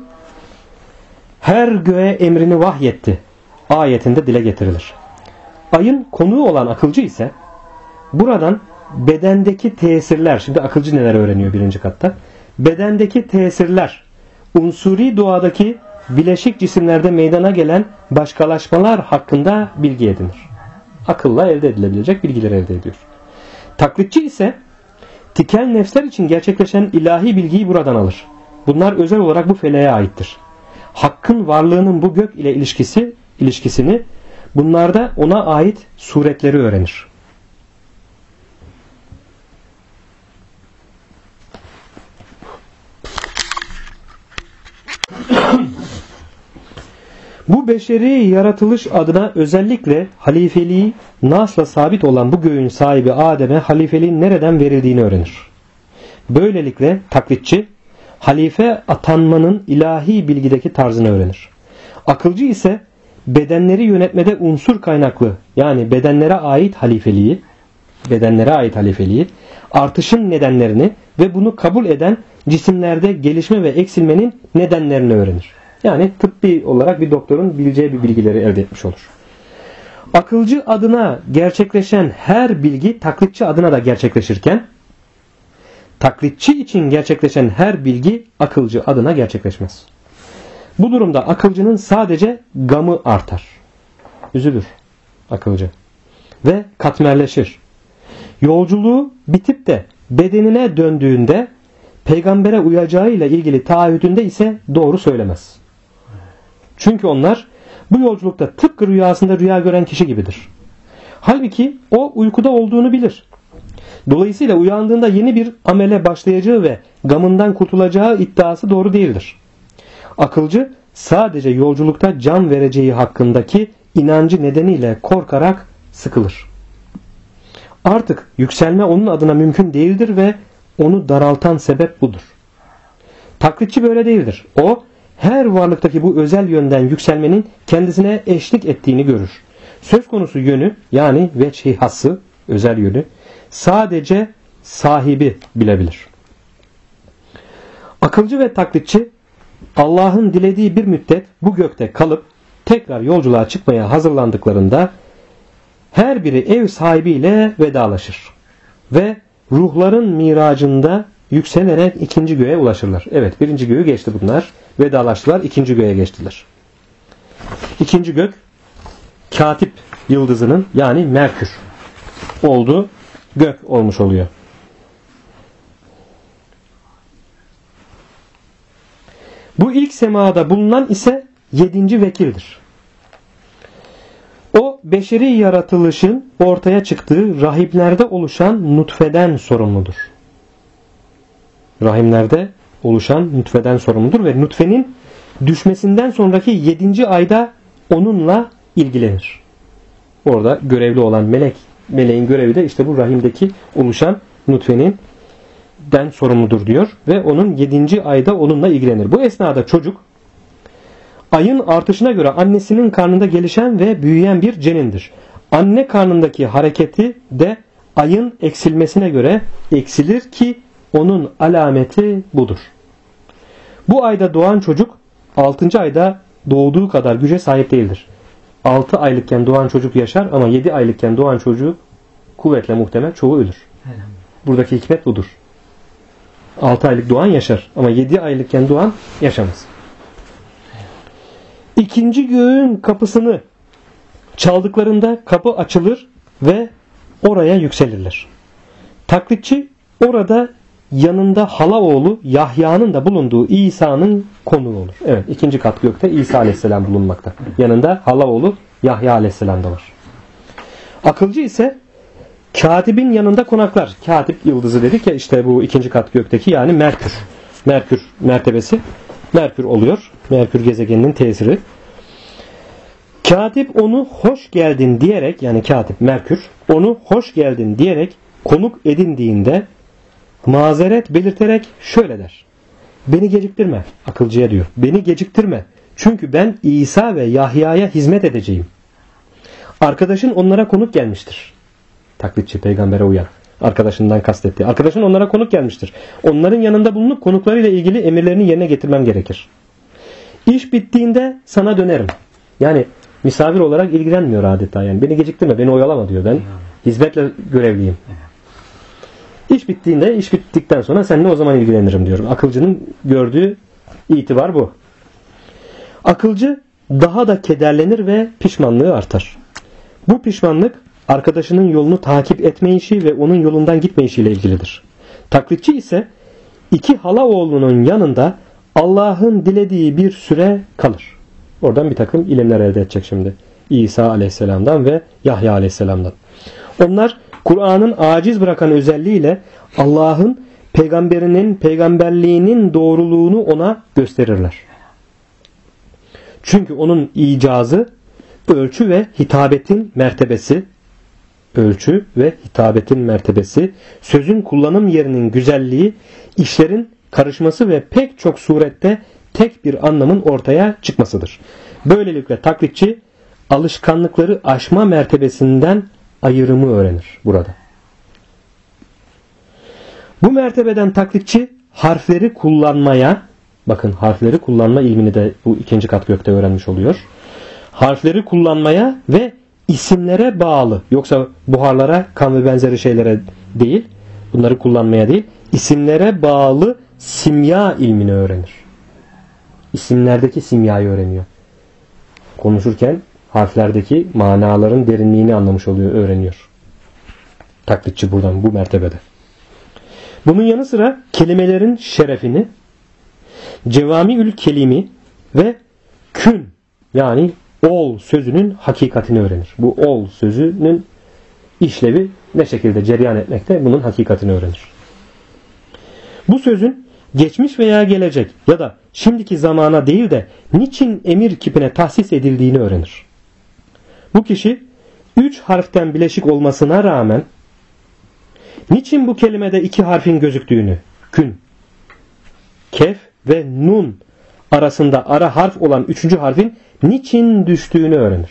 her göğe emrini vahyetti ayetinde dile getirilir. Ayın konuğu olan akılcı ise buradan bedendeki tesirler, şimdi akılcı neler öğreniyor 1. katta? Bedendeki tesirler, unsuri doğadaki bileşik cisimlerde meydana gelen başkalaşmalar hakkında bilgi edinir. Akılla elde edilebilecek bilgileri elde ediyor. Taklitçi ise tikel nefsler için gerçekleşen ilahi bilgiyi buradan alır. Bunlar özel olarak bu feleğe aittir. Hakkın varlığının bu gök ile ilişkisini bunlarda ona ait suretleri öğrenir. Bu beşeri yaratılış adına özellikle halifeliği nasla sabit olan bu göğün sahibi Adem'e halifeliğin nereden verildiğini öğrenir. Böylelikle taklitçi halife atanmanın ilahi bilgideki tarzını öğrenir. Akılcı ise bedenleri yönetmede unsur kaynaklı, yani bedenlere ait halifeliği bedenlere ait halifeliği, artışın nedenlerini ve bunu kabul eden cisimlerde gelişme ve eksilmenin nedenlerini öğrenir. Yani tıbbi olarak bir doktorun bileceği bir bilgileri elde etmiş olur. Akılcı adına gerçekleşen her bilgi taklitçi adına da gerçekleşirken, taklitçi için gerçekleşen her bilgi akılcı adına gerçekleşmez. Bu durumda akılcının sadece gamı artar. Üzülür akılcı ve katmerleşir. Yolculuğu bitip de bedenine döndüğünde peygambere uyacağıyla ilgili taahhüdünde ise doğru söylemez. Çünkü onlar bu yolculukta tıpkı rüyasında rüya gören kişi gibidir. Halbuki o uykuda olduğunu bilir. Dolayısıyla uyandığında yeni bir amele başlayacağı ve gamından kurtulacağı iddiası doğru değildir. Akılcı sadece yolculukta can vereceği hakkındaki inancı nedeniyle korkarak sıkılır. Artık yükselme onun adına mümkün değildir ve onu daraltan sebep budur. Taklitçi böyle değildir. O her varlıktaki bu özel yönden yükselmenin kendisine eşlik ettiğini görür. Söz konusu yönü yani veçh-i hası, özel yönü sadece sahibi bilebilir. Akılcı ve taklitçi Allah'ın dilediği bir müddet bu gökte kalıp tekrar yolculuğa çıkmaya hazırlandıklarında her biri ev sahibiyle vedalaşır ve ruhların miracında yükselerek ikinci göğe ulaşırlar. Evet, birinci göğü geçti bunlar. Vedalaştılar, ikinci göğe geçtiler. İkinci gök Katip yıldızının yani Merkür olduğu gök olmuş oluyor. Bu ilk semada bulunan ise 7. vekildir. O beşeri yaratılışın ortaya çıktığı rahimlerde oluşan nutfeden sorumludur. Rahimlerde oluşan nutfeden sorumludur ve nutfenin düşmesinden sonraki 7. ayda onunla ilgilenir. Orada görevli olan meleğin görevi de işte bu rahimdeki oluşan nutfenin sorumludur diyor ve onun 7. ayda onunla ilgilenir. Bu esnada çocuk ayın artışına göre annesinin karnında gelişen ve büyüyen bir cenindir. Anne karnındaki hareketi de ayın eksilmesine göre eksilir ki onun alameti budur. Bu ayda doğan çocuk 6. ayda doğduğu kadar güce sahip değildir. 6 aylıkken doğan çocuk yaşar ama 7 aylıkken doğan çocuk kuvvetle muhtemel çoğu ölür. Buradaki hikmet budur. 6 aylık doğan yaşar ama 7 aylıkken doğan yaşamaz. İkinci göğün kapısını çaldıklarında kapı açılır ve oraya yükselirler. Taklitçi orada yanında halaoğlu Yahya'nın da bulunduğu İsa'nın konuğu olur. Evet, ikinci kat gökte İsa Aleyhisselam bulunmakta. Yanında halaoğlu Yahya Aleyhisselam da var. Akılcı ise katibin yanında konaklar. Katip yıldızı dedik ya, işte bu ikinci kat gökteki yani Merkür. Merkür mertebesi Merkür oluyor. Merkür gezegeninin tesiri. Katip onu hoş geldin diyerek, yani katip Merkür onu hoş geldin diyerek konuk edindiğinde mazeret belirterek şöyle der. Beni geciktirme, akılcıya diyor. Beni geciktirme. Çünkü ben İsa ve Yahya'ya hizmet edeceğim. Arkadaşın onlara konuk gelmiştir. Taklitçi peygambere uyan. Arkadaşından kastetti. Arkadaşın onlara konuk gelmiştir. Onların yanında bulunup konuklarıyla ilgili emirlerini yerine getirmem gerekir. İş bittiğinde sana dönerim. Yani misafir olarak ilgilenmiyor adeta. Yani beni geciktirme, beni oyalama diyor. Ben hizmetle görevliyim. İş bittiğinde, iş bittikten sonra seninle o zaman ilgilenirim diyor. Akılcının gördüğü itibar bu. Akılcı daha da kederlenir ve pişmanlığı artar. Bu pişmanlık arkadaşının yolunu takip etmeyişi ve onun yolundan gitmeyişiyle ilgilidir. Taklitçi ise iki halaoğlunun yanında Allah'ın dilediği bir süre kalır. Oradan bir takım ilimler elde edecek şimdi. İsa Aleyhisselam'dan ve Yahya Aleyhisselam'dan. Onlar Kur'an'ın aciz bırakan özelliğiyle Allah'ın peygamberinin peygamberliğinin doğruluğunu ona gösterirler. Çünkü onun icazı ölçü ve hitabetin mertebesi, sözün kullanım yerinin güzelliği, işlerin karışması ve pek çok surette tek bir anlamın ortaya çıkmasıdır. Böylelikle taklitçi alışkanlıkları aşma mertebesinden ayrımı öğrenir burada. Bu mertebeden taklitçi harfleri kullanmaya, bakın harfleri kullanma ilmini de bu ikinci kat gökte öğrenmiş oluyor. Harfleri kullanmaya ve isimlere bağlı, yoksa buharlara, kan ve benzeri şeylere değil, bunları kullanmaya değil, isimlere bağlı simya ilmini öğrenir. İsimlerdeki simyayı öğreniyor. Konuşurken harflerdeki manaların derinliğini anlamış oluyor, öğreniyor. Taklitçi buradan, bu mertebede. Bunun yanı sıra kelimelerin şerefini, cevamiül kelimi ve kün, yani ol sözünün hakikatini öğrenir. Bu ol sözünün işlevi ne şekilde cereyan etmekte, bunun hakikatini öğrenir. Bu sözün geçmiş veya gelecek ya da şimdiki zamana değil de niçin emir kipine tahsis edildiğini öğrenir. Bu kişi 3 harften bileşik olmasına rağmen niçin bu kelimede 2 harfin gözüktüğünü, kün, kef ve nun arasında ara harf olan 3. harfin niçin düştüğünü öğrenir.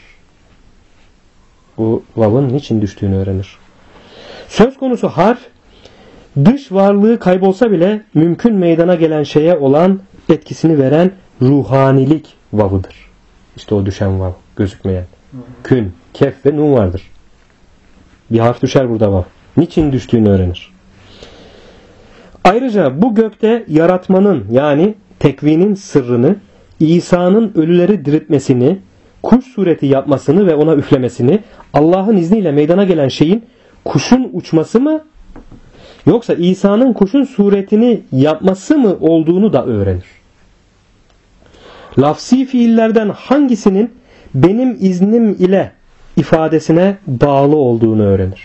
Bu vav'ın niçin düştüğünü öğrenir. Söz konusu harf dış varlığı kaybolsa bile mümkün meydana gelen şeye olan etkisini veren ruhanilik vavıdır. İşte o düşen vav, gözükmeyen. Kün, kef ve nun vardır. Bir harf düşer burada vav. Niçin düştüğünü öğrenir. Ayrıca bu gökte yaratmanın, yani tekvinin sırrını, İsa'nın ölüleri diriltmesini, kuş sureti yapmasını ve ona üflemesini, Allah'ın izniyle meydana gelen şeyin kuşun uçması mı, yoksa İsa'nın kuşun suretini yapması mı olduğunu da öğrenir. Lafsi fiillerden hangisinin benim iznim ile ifadesine bağlı olduğunu öğrenir.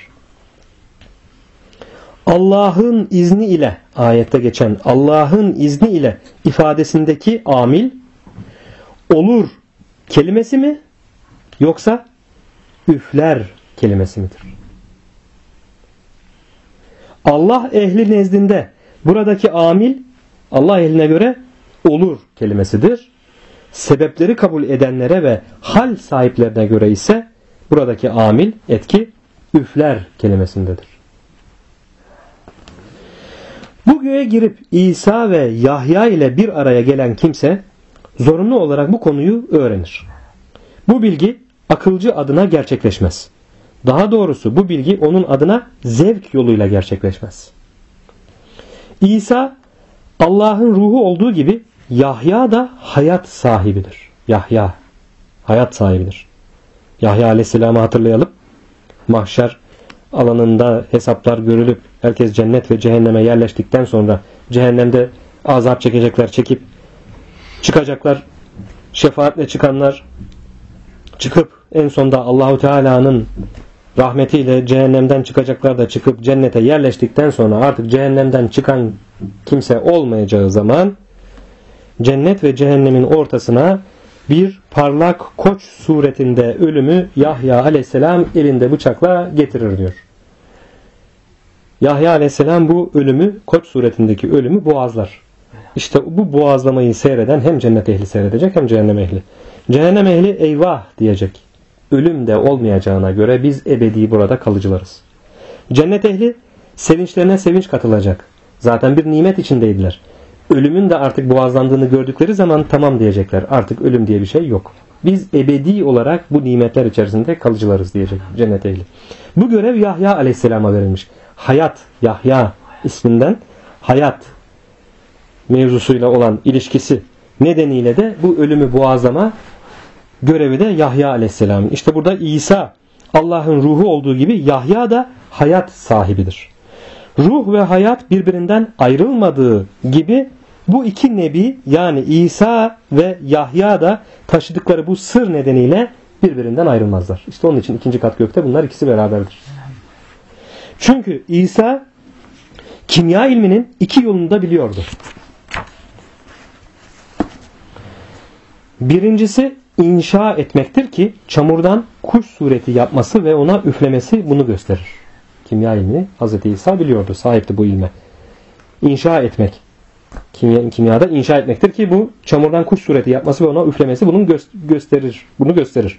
Allah'ın izni ile, ayette geçen Allah'ın izni ile ifadesindeki amil olur kelimesi mi, yoksa üfler kelimesi midir? Allah ehli nezdinde buradaki amil Allah ehline göre olur kelimesidir. Sebepleri kabul edenlere ve hal sahiplerine göre ise buradaki amil, etki üfler kelimesindedir. Bu göğe girip İsa ve Yahya ile bir araya gelen kimse zorunlu olarak bu konuyu öğrenir. Bu bilgi akılcı adına gerçekleşmez. Daha doğrusu bu bilgi onun adına zevk yoluyla gerçekleşmez. İsa Allah'ın ruhu olduğu gibi Yahya da hayat sahibidir. Yahya hayat sahibidir. Yahya Aleyhisselam'ı hatırlayalım. Mahşer alanında hesaplar görülüp herkes cennet ve cehenneme yerleştikten sonra cehennemde azap çekecekler, çekip çıkacaklar. Şefaatle çıkanlar çıkıp en sonda Allahu Teala'nın rahmetiyle cehennemden çıkacaklar da çıkıp cennete yerleştikten sonra artık cehennemden çıkan kimse olmayacağı zaman cennet ve cehennemin ortasına bir parlak koç suretinde ölümü Yahya Aleyhisselam elinde bıçakla getirir diyor. Yahya Aleyhisselam bu ölümü, koç suretindeki ölümü boğazlar. İşte bu boğazlamayı seyreden hem cennet ehli seyredecek hem cehennem ehli. Cehennem ehli eyvah diyecek. Ölüm de olmayacağına göre biz ebedi burada kalıcılarız. Cennet ehli sevinçlerine sevinç katılacak. Zaten bir nimet içindeydiler. Ölümün de artık boğazlandığını gördükleri zaman tamam diyecekler. Artık ölüm diye bir şey yok. Biz ebedi olarak bu nimetler içerisinde kalıcılarız diyecek cennet ehli. Bu görev Yahya Aleyhisselam'a verilmiş. Hayat, Yahya isminden hayat mevzusuyla olan ilişkisi nedeniyle de bu ölümü boğazlama görevi de Yahya Aleyhisselam'ın. İşte burada İsa Allah'ın ruhu olduğu gibi Yahya da hayat sahibidir. Ruh ve hayat birbirinden ayrılmadığı gibi bu iki nebi, yani İsa ve Yahya da taşıdıkları bu sır nedeniyle birbirinden ayrılmazlar. İşte onun için ikinci kat gökte bunlar ikisi beraberdir. Çünkü İsa kimya ilminin iki yolunu da biliyordu. Birincisi inşa etmektir ki çamurdan kuş sureti yapması ve ona üflemesi bunu gösterir. Kimya ilmini Hz. İsa biliyordu, sahipti bu ilme. İnşa etmek. Kimyada inşa etmektir ki bu çamurdan kuş sureti yapması ve ona üflemesi bunu gösterir.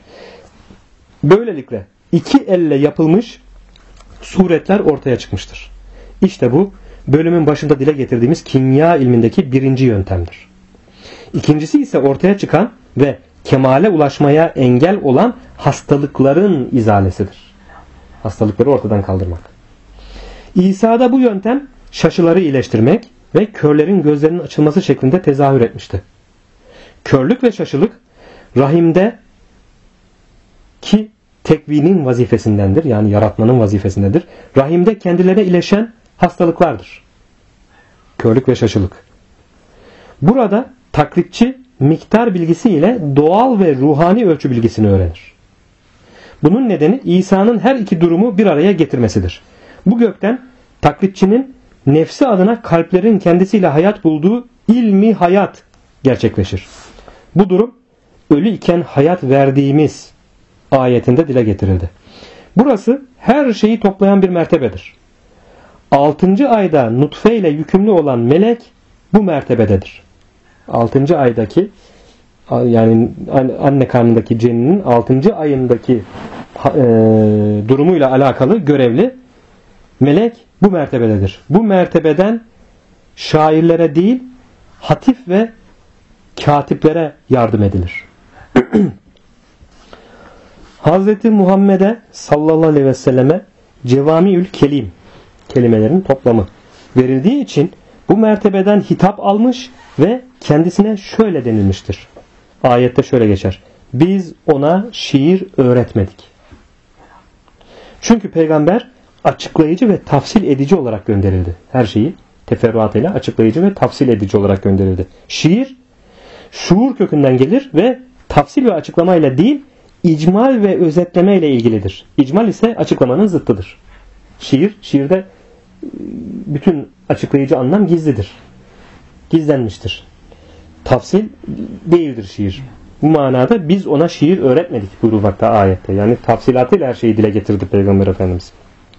Böylelikle iki elle yapılmış suretler ortaya çıkmıştır. İşte bu bölümün başında dile getirdiğimiz kimya ilmindeki birinci yöntemdir. İkincisi ise ortaya çıkan ve kemale ulaşmaya engel olan hastalıkların izalesidir. Hastalıkları ortadan kaldırmak. İsa'da bu yöntem şaşıları iyileştirmek ve körlerin gözlerinin açılması şeklinde tezahür etmişti. Körlük ve şaşılık rahimde ki tekvinin vazifesindendir. Yani yaratmanın vazifesindedir. Rahimde kendilerine iyileşen hastalıklardır. Körlük ve şaşılık. Burada taklitçi miktar bilgisiyle doğal ve ruhani ölçü bilgisini öğrenir. Bunun nedeni İsa'nın her iki durumu bir araya getirmesidir. Bu gökten taklitçinin nefsi adına kalplerin kendisiyle hayat bulduğu ilmi hayat gerçekleşir. Bu durum ölü iken hayat verdiğimiz ayetinde dile getirildi. Burası her şeyi toplayan bir mertebedir. 6. ayda nutfe ile yükümlü olan melek bu mertebededir. 6. aydaki yani anne karnındaki ceninin 6. ayındaki durumuyla alakalı görevli melek bu mertebededir. Bu mertebeden şairlere değil hatif ve katiplere yardım edilir. Hazreti Muhammed'e sallallahu aleyhi ve selleme cevamiül kelim kelimelerin toplamı verildiği için bu mertebeden hitap almış ve kendisine şöyle denilmiştir. Ayette şöyle geçer. Biz ona şiir öğretmedik. Çünkü peygamber açıklayıcı ve tafsil edici olarak gönderildi. Her şeyi teferruatıyla açıklayıcı ve tafsil edici olarak gönderildi. Şiir şuur kökünden gelir ve tafsil ve açıklamayla değil icmal ve özetleme ile ilgilidir. İcmal ise açıklamanın zıttıdır. Şiirde bütün açıklayıcı anlam gizlidir. Gizlenmiştir. Tafsil değildir şiir. Bu manada biz ona şiir öğretmedik buyurulmakta ayette. Yani tafsilatıyla her şeyi dile getirdi Peygamber Efendimiz.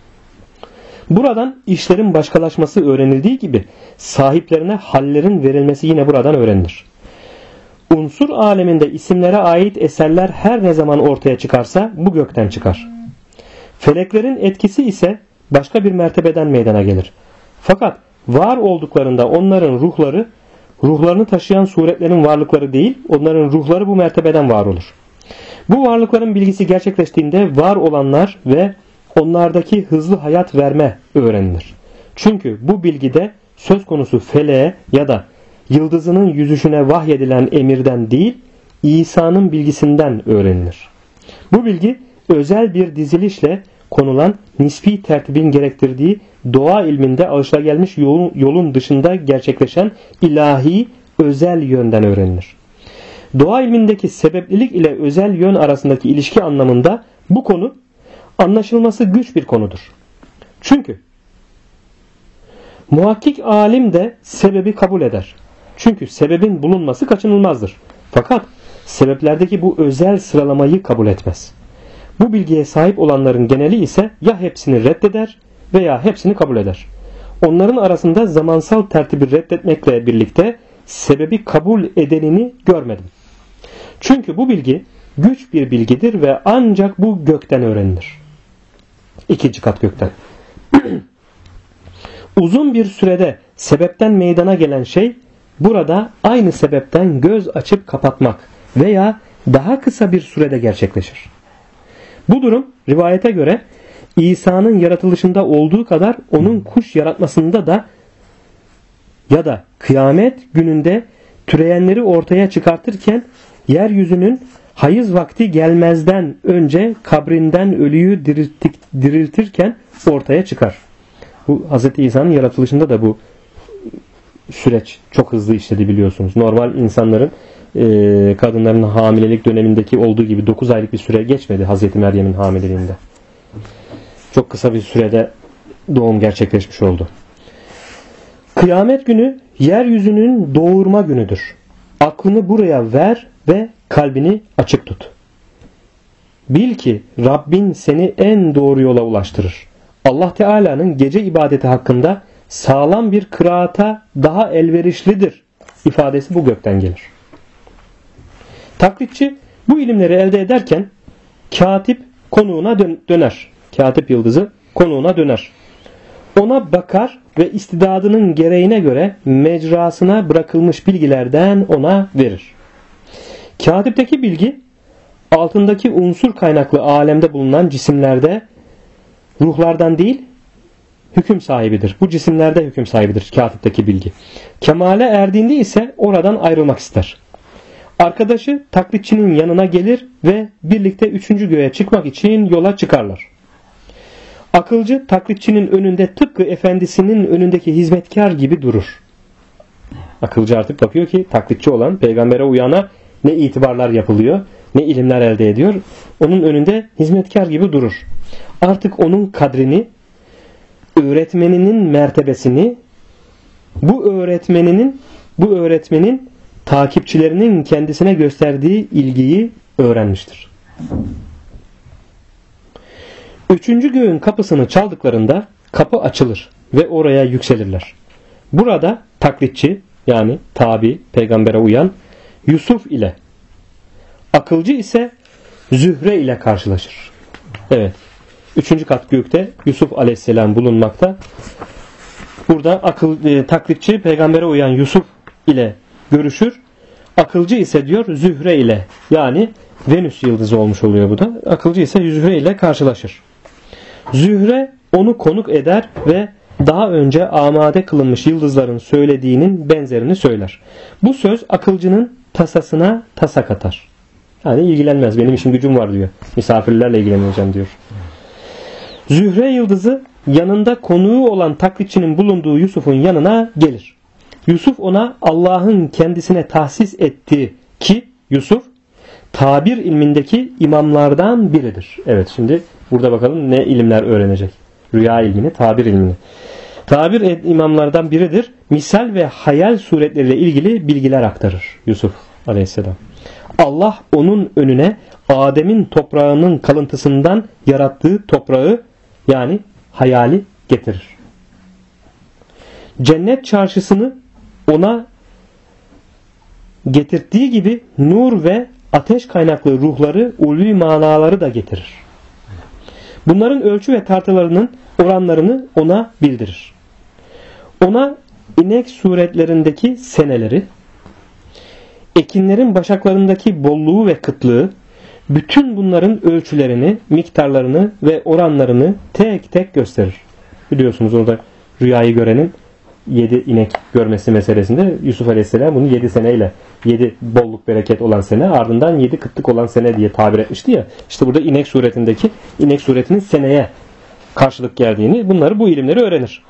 Buradan işlerin başkalaşması öğrenildiği gibi sahiplerine hallerin verilmesi yine buradan öğrenilir. Unsur aleminde isimlere ait eserler her ne zaman ortaya çıkarsa bu gökten çıkar. Feleklerin etkisi ise başka bir mertebeden meydana gelir. Fakat var olduklarında onların ruhlarını taşıyan suretlerin varlıkları değil, onların ruhları bu mertebeden var olur. Bu varlıkların bilgisi gerçekleştiğinde var olanlar ve onlardaki hızlı hayat verme öğrenilir. Çünkü bu bilgide söz konusu feleğe ya da yıldızının yüzüşüne vahyedilen emirden değil, İsa'nın bilgisinden öğrenilir. Bu bilgi özel bir dizilişle konulan nispi tertibin gerektirdiği doğa ilminde alışılagelmiş yolun dışında gerçekleşen ilahi özel yönden öğrenilir. Doğa ilmindeki sebeplilik ile özel yön arasındaki ilişki anlamında bu konu anlaşılması güç bir konudur. Çünkü muhakkik alim de sebebi kabul eder. Çünkü sebebin bulunması kaçınılmazdır. Fakat sebeplerdeki bu özel sıralamayı kabul etmez. Bu bilgiye sahip olanların geneli ise ya hepsini reddeder veya hepsini kabul eder. Onların arasında zamansal tertibi reddetmekle birlikte sebebi kabul edenini görmedim. Çünkü bu bilgi güç bir bilgidir ve ancak bu gökten öğrenilir. 2. kat gökten. Uzun bir sürede sebepten meydana gelen şey burada aynı sebepten göz açıp kapatmak veya daha kısa bir sürede gerçekleşir. Bu durum rivayete göre İsa'nın yaratılışında olduğu kadar onun kuş yaratmasında da ya da kıyamet gününde türeyenleri ortaya çıkartırken yeryüzünün hayız vakti gelmezden önce kabrinden ölüyü diriltirken ortaya çıkar. Bu Hz. İsa'nın yaratılışında da bu süreç çok hızlı işledi biliyorsunuz. Normal insanların kadınların hamilelik dönemindeki olduğu gibi 9 aylık bir süre geçmedi Hz. Meryem'in hamileliğinde. Çok kısa bir sürede doğum gerçekleşmiş oldu. Kıyamet günü yeryüzünün doğurma günüdür. Aklını buraya ver ve kalbini açık tut. Bil ki Rabbin seni en doğru yola ulaştırır. Allah Teala'nın gece ibadeti hakkında sağlam bir kıraata daha elverişlidir ifadesi bu gökten gelir. Taklitçi bu ilimleri elde ederken katip konuğuna döner. Katip yıldızı konuğuna döner. ona bakar ve istidadının gereğine göre mecrasına bırakılmış bilgilerden ona verir. Katipteki bilgi altındaki unsur kaynaklı alemde bulunan cisimlerde ruhlardan değil hüküm sahibidir. Bu cisimlerde hüküm sahibidir katipteki bilgi. Kemale erdiğinde ise oradan ayrılmak ister. Arkadaşı taklitçinin yanına gelir ve birlikte 3. göğe çıkmak için yola çıkarlar. Akılcı taklitçinin önünde tıpkı efendisinin önündeki hizmetkar gibi durur. Akılcı artık bakıyor ki taklitçi olan peygambere uyana ne itibarlar yapılıyor, ne ilimler elde ediyor. Onun önünde hizmetkar gibi durur. Artık onun kadrini, öğretmeninin mertebesini, bu öğretmenin takipçilerinin kendisine gösterdiği ilgiyi öğrenmiştir. 3. göğün kapısını çaldıklarında kapı açılır ve oraya yükselirler. Burada taklitçi yani tabi peygambere uyan Yusuf ile, akılcı ise Zühre ile karşılaşır. Evet. 3. kat gökte Yusuf aleyhisselam bulunmakta. Burada taklitçi peygambere uyan Yusuf ile görüşür. Akılcı ise diyor Zühre ile, yani Venüs yıldızı olmuş oluyor bu da. Akılcı ise Zühre ile karşılaşır. Zühre onu konuk eder ve daha önce amade kılınmış yıldızların söylediğinin benzerini söyler. Bu söz akılcının tasasına tasa katar. Yani ilgilenmez, benim işim gücüm var diyor. Misafirlerle ilgileneceğim diyor. Zühre yıldızı yanında konuğu olan taklitçinin bulunduğu Yusuf'un yanına gelir. Yusuf ona Allah'ın kendisine tahsis ettiği ki Yusuf tabir ilmindeki imamlardan biridir. Evet, şimdi burada bakalım ne ilimler öğrenecek. Rüya ilmini, tabir ilmini. Tabir imamlardan biridir. Misal ve hayal suretleriyle ilgili bilgiler aktarır Yusuf aleyhisselam. Allah onun önüne Adem'in toprağının kalıntısından yarattığı toprağı yani hayali getirir. Cennet çarşısını ona getirdiği gibi nur ve ateş kaynaklı ruhları, ulvi manaları da getirir. Bunların ölçü ve tartılarının oranlarını ona bildirir. Ona inek suretlerindeki seneleri, ekinlerin başaklarındaki bolluğu ve kıtlığı, bütün bunların ölçülerini, miktarlarını ve oranlarını tek tek gösterir. Biliyorsunuz orada rüyayı görenin 7 inek görmesi meselesinde Yusuf Aleyhisselam bunu 7 seneyle, 7 bolluk bereket olan sene, ardından 7 kıtlık olan sene diye tabir etmişti ya. İşte burada inek suretinin seneye karşılık geldiğini, bu ilimleri öğrenir.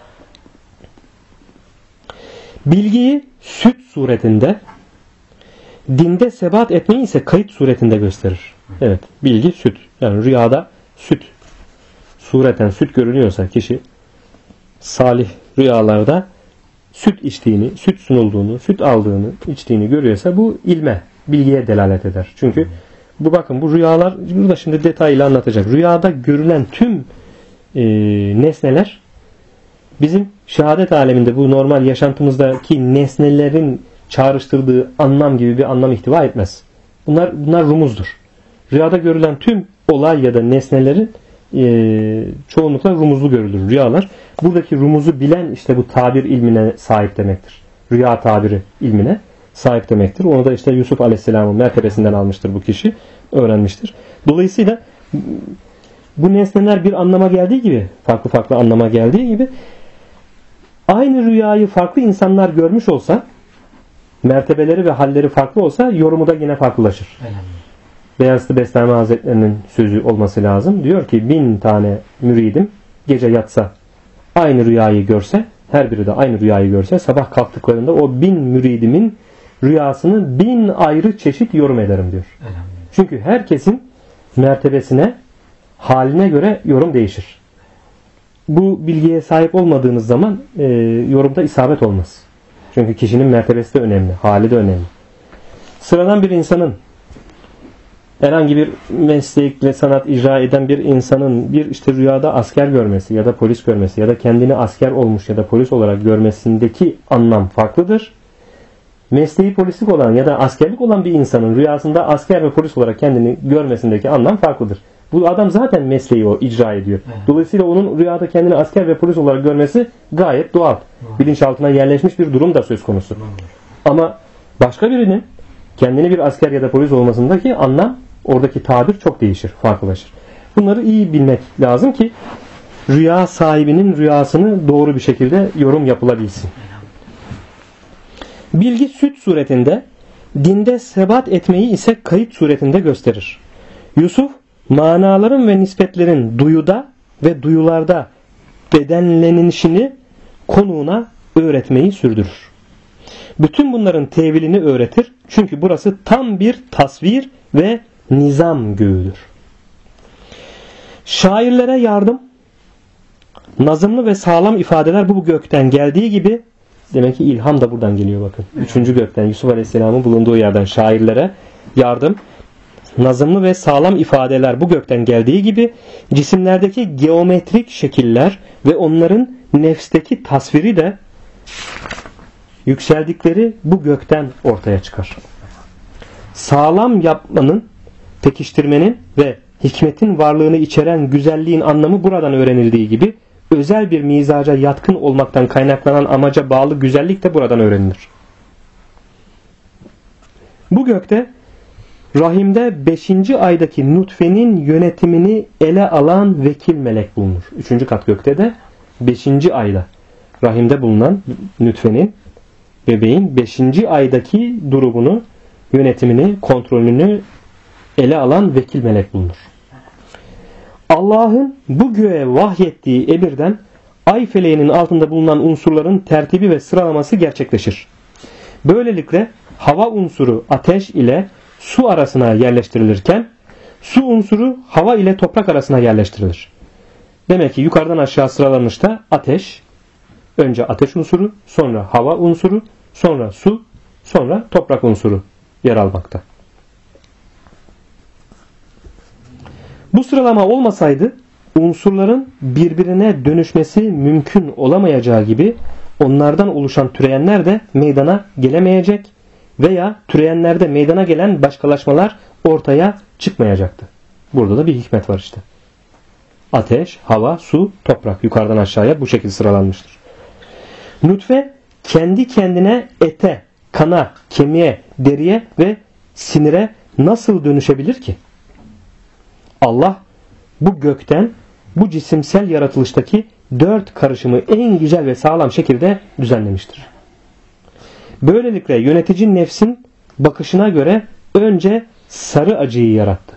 Bilgiyi süt suretinde, dinde sebat etmeyi ise kayıt suretinde gösterir. Evet, bilgi süt. Yani rüyada süt, sureten süt görünüyorsa kişi salih rüyalarda süt içtiğini, süt sunulduğunu, süt aldığını, içtiğini görüyorsa bu ilme, bilgiye delalet eder. Çünkü bu rüyalar, burada şimdi detaylı anlatacak. Rüyada görülen tüm nesneler bizim şehadet aleminde, bu normal yaşantımızdaki nesnelerin çağrıştırdığı anlam gibi bir anlam ihtiva etmez. Bunlar rumuzdur. Rüyada görülen tüm olay ya da nesnelerin çoğunlukla rumuzlu görülür rüyalar. Buradaki rumuzu bilen işte bu tabir ilmine sahip demektir. Rüya tabiri ilmine sahip demektir. Onu da işte Yusuf Aleyhisselam'ın mertebesinden almıştır bu kişi. Öğrenmiştir. Dolayısıyla bu nesneler bir anlama geldiği gibi, farklı anlama geldiği gibi aynı rüyayı farklı insanlar görmüş olsa, mertebeleri ve halleri farklı olsa yorumu da yine farklılaşır. Beyazıt Bestami Hazretleri'nin sözü olması lazım. Diyor ki 1000 tane müridim gece yatsa aynı rüyayı görse, her biri de aynı rüyayı görse, sabah kalktıklarında o 1000 müridimin rüyasını 1000 ayrı çeşit yorum ederim diyor. Çünkü herkesin mertebesine, haline göre yorum değişir. Bu bilgiye sahip olmadığınız zaman yorumda isabet olmaz. Çünkü kişinin mertebesi de önemli, hali de önemli. Sıradan bir insanın, herhangi bir meslekle sanat icra eden bir insanın bir işte rüyada asker görmesi ya da polis görmesi ya da kendini asker olmuş ya da polis olarak görmesindeki anlam farklıdır. Mesleği polislik olan ya da askerlik olan bir insanın rüyasında asker ve polis olarak kendini görmesindeki anlam farklıdır. Bu adam zaten mesleği o icra ediyor. Dolayısıyla onun rüyada kendini asker ve polis olarak görmesi gayet doğal. Bilinçaltına yerleşmiş bir durum da söz konusu. Ama başka birinin kendini bir asker ya da polis olmasındaki anlam, oradaki tabir çok değişir, farklılaşır. Bunları iyi bilmek lazım ki rüya sahibinin rüyasını doğru bir şekilde yorum yapılabilsin. Bilgi süt suretinde, dinde sebat etmeyi ise kayıt suretinde gösterir. Yusuf, manaların ve nispetlerin duyuda ve duyularda bedenlenişini konuğuna öğretmeyi sürdürür. Bütün bunların tevilini öğretir. Çünkü burası tam bir tasvir ve nizam göğüdür. Şairlere yardım, nazımlı ve sağlam ifadeler bu gökten geldiği gibi, demek ki ilham da buradan geliyor bakın. Üçüncü gökten, Yusuf Aleyhisselam'ın bulunduğu yerden şairlere yardım, nazımlı ve sağlam ifadeler bu gökten geldiği gibi cisimlerdeki geometrik şekiller ve onların nefsteki tasviri de yükseldikleri bu gökten ortaya çıkar. Sağlam yapmanın, pekiştirmenin ve hikmetin varlığını içeren güzelliğin anlamı buradan öğrenildiği gibi özel bir mizaca yatkın olmaktan kaynaklanan amaca bağlı güzellik de buradan öğrenilir. Bu gökte rahimde 5. aydaki nutfenin yönetimini ele alan vekil melek bulunur. 3. kat gökte de 5. ayda rahimde bulunan nutfenin, bebeğin 5. aydaki durumunu, yönetimini, kontrolünü ele alan vekil melek bulunur. Allah'ın bu göğe vahyettiği emirden ay feleğinin altında bulunan unsurların tertibi ve sıralaması gerçekleşir. Böylelikle hava unsuru ateş ile su arasına yerleştirilirken su unsuru hava ile toprak arasına yerleştirilir. Demek ki yukarıdan aşağı sıralanışta ateş, önce ateş unsuru, sonra hava unsuru, sonra su, sonra toprak unsuru yer almakta. Bu sıralama olmasaydı unsurların birbirine dönüşmesi mümkün olamayacağı gibi onlardan oluşan türeyenler de meydana gelemeyecek veya türeyenlerde meydana gelen başkalaşmalar ortaya çıkmayacaktı. Burada da bir hikmet var işte. Ateş, hava, su, toprak yukarıdan aşağıya bu şekilde sıralanmıştır. Nutfe kendi kendine ete, kana, kemiğe, deriye ve sinire nasıl dönüşebilir ki? Allah bu gökten bu cisimsel yaratılıştaki 4 karışımı en güzel ve sağlam şekilde düzenlemiştir. Böylelikle yönetici nefsin bakışına göre önce sarı acıyı yarattı.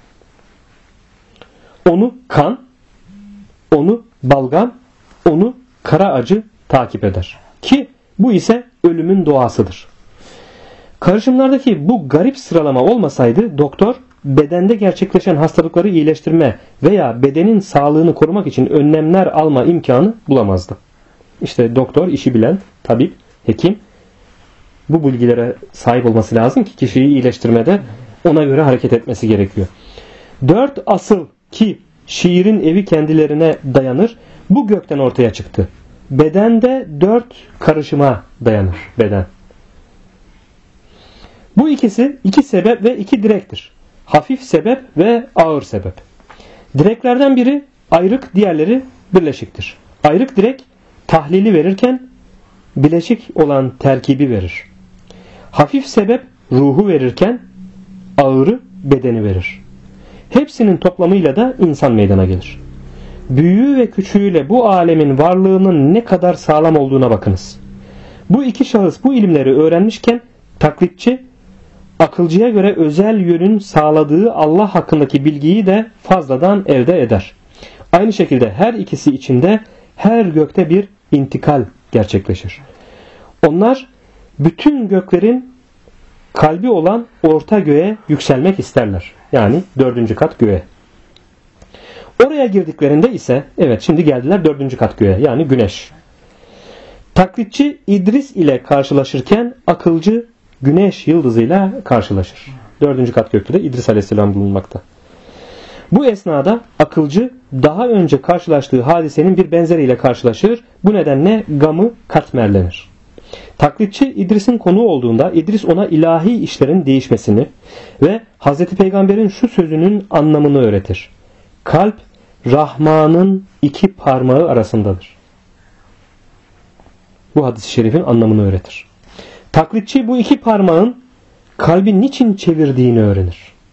Onu kan, onu balgam, onu kara acı takip eder. Ki bu ise ölümün doğasıdır. Karışımlardaki bu garip sıralama olmasaydı doktor bedende gerçekleşen hastalıkları iyileştirme veya bedenin sağlığını korumak için önlemler alma imkanı bulamazdı. İşte doktor, işi bilen, tabip, hekim bu bilgilere sahip olması lazım ki kişiyi iyileştirmede ona göre hareket etmesi gerekiyor. 4 asıl ki şiirin evi kendilerine dayanır bu gökten ortaya çıktı. Bedende 4 karışıma dayanır beden. Bu ikisi 2 sebep ve 2 direktir. Hafif sebep ve ağır sebep. Direklerden biri ayrık, diğerleri birleşiktir. Ayrık direk tahlili verirken bileşik olan terkibi verir. Hafif sebep ruhu verirken ağırı bedeni verir. Hepsinin toplamıyla da insan meydana gelir. Büyüğü ve küçüğüyle bu alemin varlığının ne kadar sağlam olduğuna bakınız. Bu iki şahıs bu ilimleri öğrenmişken taklitçi akılcıya göre özel yönün sağladığı Allah hakkındaki bilgiyi de fazladan elde eder. Aynı şekilde her ikisi içinde her gökte bir intikal gerçekleşir. Onlar bütün göklerin kalbi olan orta göğe yükselmek isterler. Yani 4. kat göğe. Oraya girdiklerinde ise evet şimdi geldiler 4. kat göğe yani güneş. Taklitçi İdris ile karşılaşırken akılcı güneş yıldızıyla karşılaşır. 4. kat gökte de İdris Aleyhisselam bulunmakta. Bu esnada akılcı daha önce karşılaştığı hadisenin bir benzeriyle karşılaşır. Bu nedenle gamı katmerlenir. Taklitçi İdris'in konuğu olduğunda İdris ona ilahi işlerin değişmesini ve Hz. Peygamber'in şu sözünün anlamını öğretir. Kalp Rahman'ın iki parmağı arasındadır. Bu hadis-i şerifin anlamını öğretir. Taklitçi bu iki parmağın kalbi niçin çevirdiğini öğrenir.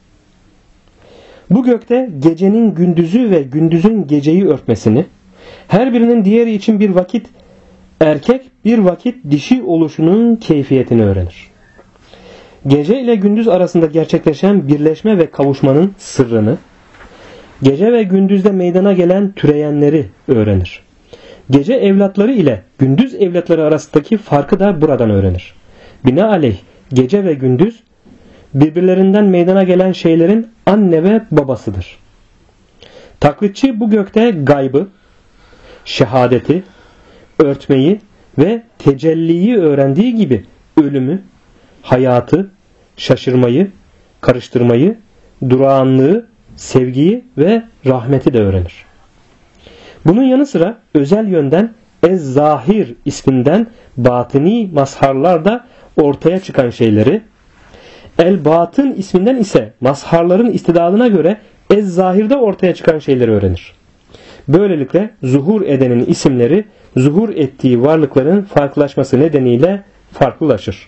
Bu gökte gecenin gündüzü ve gündüzün geceyi örtmesini, her birinin diğeri için bir vakit erkek bir vakit dişi oluşunun keyfiyetini öğrenir. Gece ile gündüz arasında gerçekleşen birleşme ve kavuşmanın sırrını, gece ve gündüzde meydana gelen türeyenleri öğrenir. Gece evlatları ile gündüz evlatları arasındaki farkı da buradan öğrenir. Binaenaleyh gece ve gündüz birbirlerinden meydana gelen şeylerin anne ve babasıdır. Taklitçi bu gökte gaybı, şehadeti, örtmeyi ve tecelliyi öğrendiği gibi ölümü, hayatı, şaşırmayı, karıştırmayı, durağanlığı, sevgiyi ve rahmeti de öğrenir. Bunun yanı sıra özel yönden Ez-Zahir isminden batini mazharlarda ortaya çıkan şeyleri, El-Batın isminden ise mazharların istidadına göre Ez-Zahir'de ortaya çıkan şeyleri öğrenir. Böylelikle zuhur edenin isimleri zuhur ettiği varlıkların farklılaşması nedeniyle farklılaşır.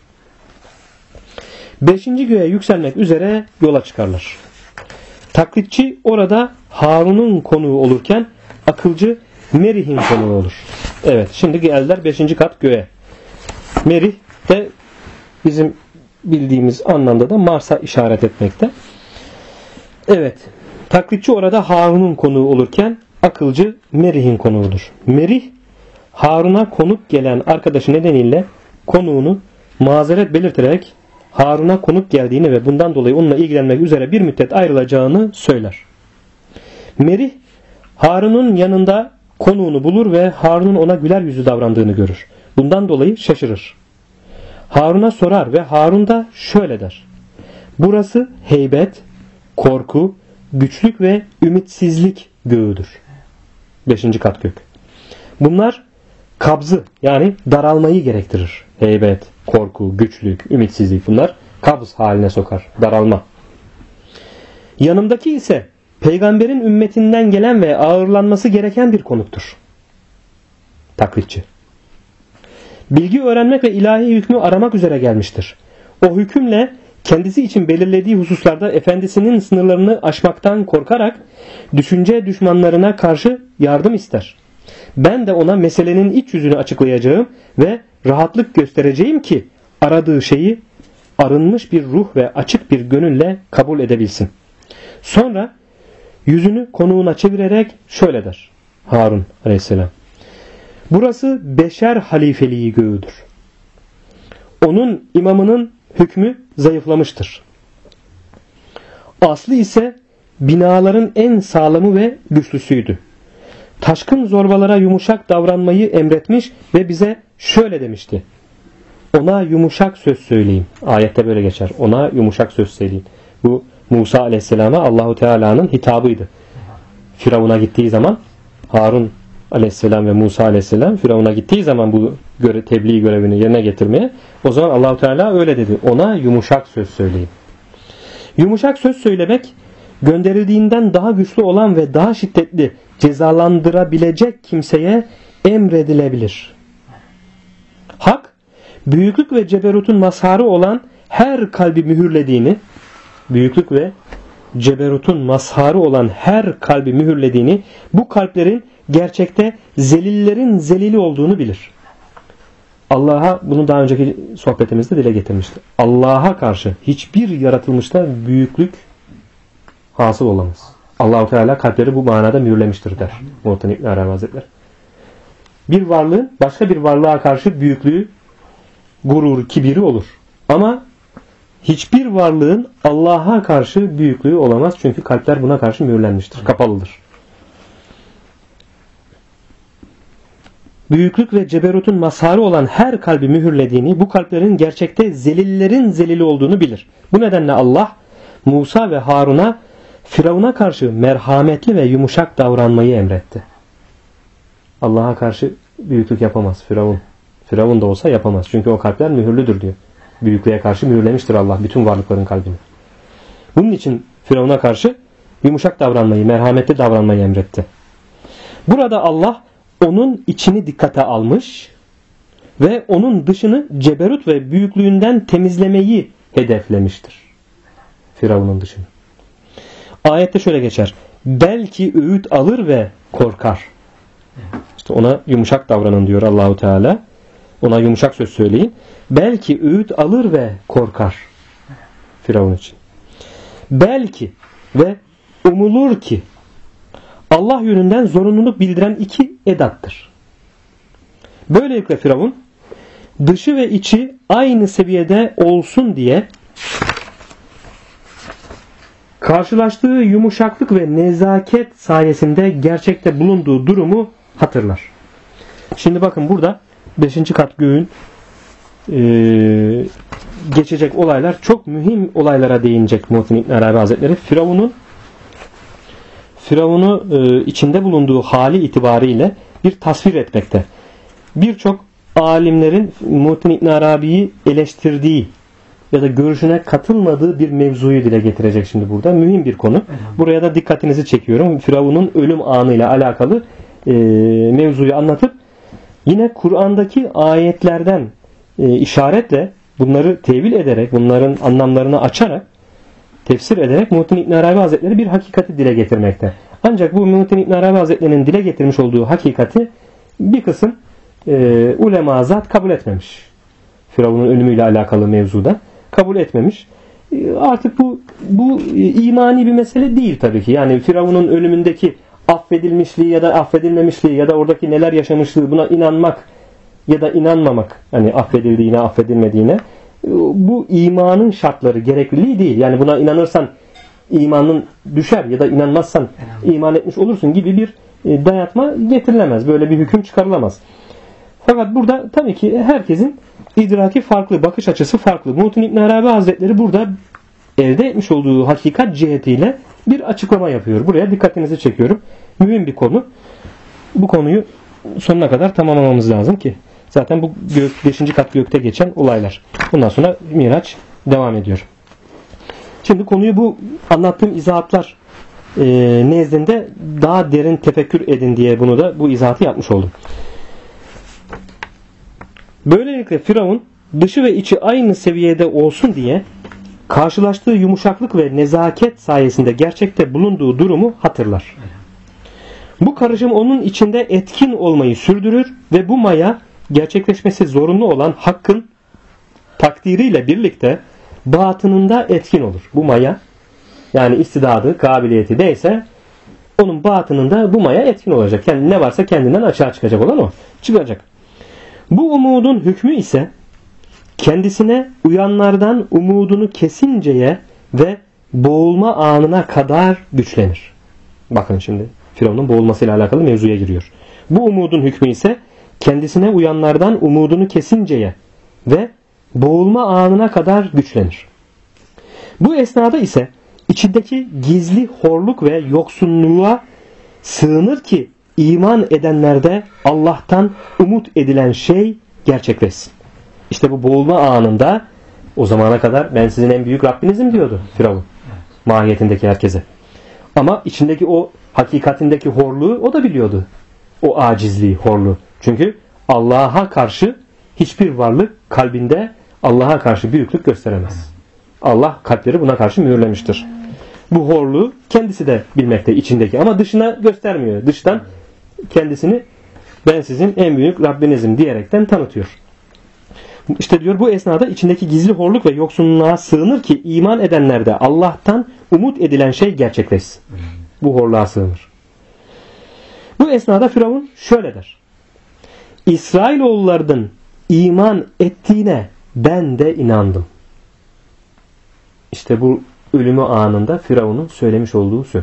5. göğe yükselmek üzere yola çıkarlar. Taklitçi orada Harun'un konuğu olurken akılcı Merih'in konuğu olur. Evet, şimdi geldiler 5. kat göğe. Merih de bizim bildiğimiz anlamda da Mars'a işaret etmekte. Evet, taklitçi orada Harun'un konuğu olurken akılcı Merih'in konuğudur. Merih, Harun'a konuk gelen arkadaşı nedeniyle konuğunu mazeret belirterek Harun'a konuk geldiğini ve bundan dolayı onunla ilgilenmek üzere bir müddet ayrılacağını söyler. Merih, Harun'un yanında konuğunu bulur ve Harun'un ona güler yüzlü davrandığını görür. Bundan dolayı şaşırır. Harun'a sorar ve Harun da şöyle der: burası heybet, korku, güçlük ve ümitsizlik göğüdür. 5. kat gök. Bunlar kabzı yani daralmayı gerektirir. Heybet, korku, güçlük, ümitsizlik, bunlar kabz haline sokar. Daralma. Yanımdaki ise peygamberin ümmetinden gelen ve ağırlanması gereken bir konuktur. Taklitçi. Bilgi öğrenmek ve ilahi hükmü aramak üzere gelmiştir. O hükümle kendisi için belirlediği hususlarda efendisinin sınırlarını aşmaktan korkarak düşünce düşmanlarına karşı yardım ister. Ben de ona meselenin iç yüzünü açıklayacağım ve rahatlık göstereceğim ki aradığı şeyi arınmış bir ruh ve açık bir gönülle kabul edebilsin. Sonra yüzünü konuğuna çevirerek şöyle der Harun aleyhisselam: burası beşer halifeliği göğüdür. Onun imamının hükmü zayıflamıştır. Aslı ise binaların en sağlamı ve güçlüsüydü. Taşkın zorbalara yumuşak davranmayı emretmiş ve bize şöyle demişti: ona yumuşak söz söyleyin. Ayette böyle geçer. Ona yumuşak söz söyleyin. Bu Musa aleyhisselama Allahu Teala'nın hitabıydı. Firavun'a gittiği zaman Harun aleyhisselam ve Musa aleyhisselam Firavun'a gittiği zaman bu tebliğ görevini yerine getirmeye, o zaman Allahu Teala öyle dedi: ona yumuşak söz söyleyin. Yumuşak söz söylemek gönderildiğinden daha güçlü olan ve daha şiddetli cezalandırabilecek kimseye emredilebilir. Hak, büyüklük ve ceberutun mazharı olan her kalbi mühürlediğini, büyüklük ve ceberutun mazharı olan her kalbi mühürlediğini, bu kalplerin gerçekte zelillerin zelili olduğunu bilir. Allah'a, bunu daha önceki sohbetimizde dile getirmişti. Allah'a karşı hiçbir yaratılmışta büyüklük hasıl olamaz. Allah-u Teala kalpleri bu manada mühürlemiştir der Muhittin İbn Arabi Hazretleri. Bir varlığın başka bir varlığa karşı büyüklüğü, gurur, kibiri olur. Ama hiçbir varlığın Allah'a karşı büyüklüğü olamaz. Çünkü kalpler buna karşı mühürlenmiştir, kapalıdır. Büyüklük ve ceberutun mazharı olan her kalbi mühürlediğini, bu kalplerin gerçekte zelillerin zelili olduğunu bilir. Bu nedenle Allah Musa ve Harun'a Firavun'a karşı merhametli ve yumuşak davranmayı emretti. Allah'a karşı büyüklük yapamaz Firavun. Firavun da olsa yapamaz. Çünkü o kalpler mühürlüdür diyor. Büyüklüğe karşı mühürlemiştir Allah bütün varlıkların kalbini. Bunun için Firavun'a karşı yumuşak davranmayı, merhametli davranmayı emretti. Burada Allah onun içini dikkate almış ve onun dışını ceberut ve büyüklüğünden temizlemeyi hedeflemiştir. Firavun'un dışını. Ayette şöyle geçer. Belki öğüt alır ve korkar. İşte ona yumuşak davranın diyor Allahu Teala. Ona yumuşak söz söyleyin. Belki öğüt alır ve korkar. Firavun için. Belki ve umulur ki Allah yönünden zorunluluk bildiren iki edattır. Böylelikle Firavun dışı ve içi aynı seviyede olsun diye karşılaştığı yumuşaklık ve nezaket sayesinde gerçekte bulunduğu durumu hatırlar. Şimdi bakın burada 5. kat göğün geçecek olaylar çok mühim olaylara değinecek Muhittin İbn Arabi Hazretleri. Firavun'u içinde bulunduğu hali itibariyle bir tasvir etmekte. Birçok alimlerin Muhittin İbn Arabi'yi eleştirdiği ya da görüşüne katılmadığı bir mevzuyu dile getirecek şimdi burada. Mühim bir konu. Buraya da dikkatinizi çekiyorum. Firavun'un ölüm anıyla alakalı mevzuyu anlatıp yine Kur'an'daki ayetlerden işaretle bunları tevil ederek, bunların anlamlarını açarak, tefsir ederek Muhittin İbn Arabi Hazretleri bir hakikati dile getirmekte. Ancak bu Muhittin İbn Arabi Hazretleri'nin dile getirmiş olduğu hakikati bir kısım ulema zat kabul etmemiş. Firavun'un ölümüyle alakalı mevzuda kabul etmemiş. Artık bu imani bir mesele değil tabii ki. Yani Firavun'un ölümündeki affedilmişliği ya da affedilmemişliği ya da oradaki neler yaşamışlığı, buna inanmak ya da inanmamak, hani affedildiğine, affedilmediğine, bu imanın şartları, gerekliliği değil. Yani buna inanırsan imanın düşer ya da inanmazsan iman etmiş olursun gibi bir dayatma getirilemez. Böyle bir hüküm çıkarılamaz. Fakat burada tabii ki herkesin idraki farklı, bakış açısı farklı. Muhittin İbn Arabi Hazretleri burada elde etmiş olduğu hakikat cihetiyle bir açıklama yapıyor. Buraya dikkatinizi çekiyorum. Mühim bir konu. Bu konuyu sonuna kadar tamamlamamız lazım ki zaten bu 5. kat gökte geçen olaylar. Bundan sonra Miraç devam ediyor. Şimdi konuyu bu anlattığım izahatlar nezdinde daha derin tefekkür edin diye bu izahatı yapmış oldum. Böylelikle Firavun dışı ve içi aynı seviyede olsun diye karşılaştığı yumuşaklık ve nezaket sayesinde gerçekte bulunduğu durumu hatırlar. Bu karışım onun içinde etkin olmayı sürdürür ve bu maya gerçekleşmesi zorunlu olan hakkın takdiriyle birlikte batınında etkin olur. Bu maya, yani istidadı, kabiliyeti neyse onun batınında bu maya etkin olacak. Yani ne varsa kendinden açığa çıkacak olan o. Çıkacak. Bu umudun hükmü ise kendisine uyanlardan umudunu kesinceye ve boğulma anına kadar güçlenir. Bakın şimdi Firavun'un boğulmasıyla alakalı mevzuya giriyor. Bu umudun hükmü ise kendisine uyanlardan umudunu kesinceye ve boğulma anına kadar güçlenir. Bu esnada ise içindeki gizli horluk ve yoksunluğa sığınır ki iman edenlerde Allah'tan umut edilen şey gerçekleşsin. İşte bu boğulma anında o zamana kadar ben sizin en büyük Rabbinizim diyordu Firavun. Mahiyetindeki herkese. Ama içindeki o hakikatindeki horluğu o da biliyordu. O acizliği, horluğu. Çünkü Allah'a karşı hiçbir varlık kalbinde Allah'a karşı büyüklük gösteremez. Allah kalpleri buna karşı mühürlemiştir. Bu horluğu kendisi de bilmekte içindeki ama dışına göstermiyor. Dıştan kendisini ben sizin en büyük Rabbinizim diyerekten tanıtıyor. İşte diyor bu esnada içindeki gizli horluk ve yoksunluğa sığınır ki iman edenlerde Allah'tan umut edilen şey gerçekleşsin. Bu horluğa sığınır. Bu esnada Firavun şöyle der. İsrailoğullarının iman ettiğine ben de inandım. İşte bu ölümü anında Firavun'un söylemiş olduğu söz.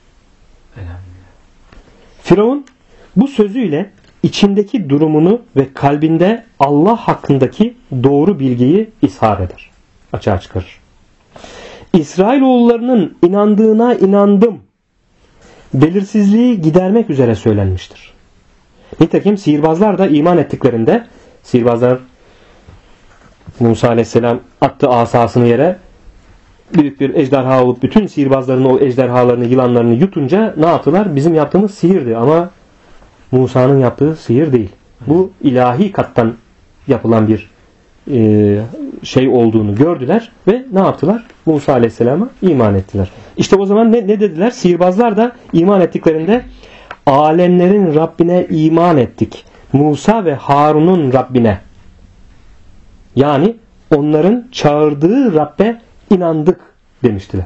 Firavun bu sözüyle içindeki durumunu ve kalbinde Allah hakkındaki doğru bilgiyi ishar eder. Açığa çıkarır. İsrailoğullarının inandığına inandım. Belirsizliği gidermek üzere söylenmiştir. Nitekim sihirbazlar da iman ettiklerinde sihirbazlar Musa Aleyhisselam attı asasını yere büyük bir ejderha olup bütün sihirbazların o ejderhalarını, yılanlarını yutunca ne yaptılar? Bizim yaptığımız sihirdi ama Musa'nın yaptığı sihir değil. Bu ilahi kattan yapılan bir şey olduğunu gördüler ve ne yaptılar? Musa Aleyhisselam'a iman ettiler. İşte o zaman ne dediler? Sihirbazlar da iman ettiklerinde alemlerin Rabbine iman ettik. Musa ve Harun'un Rabbine. Yani onların çağırdığı Rabbe inandık demiştiler.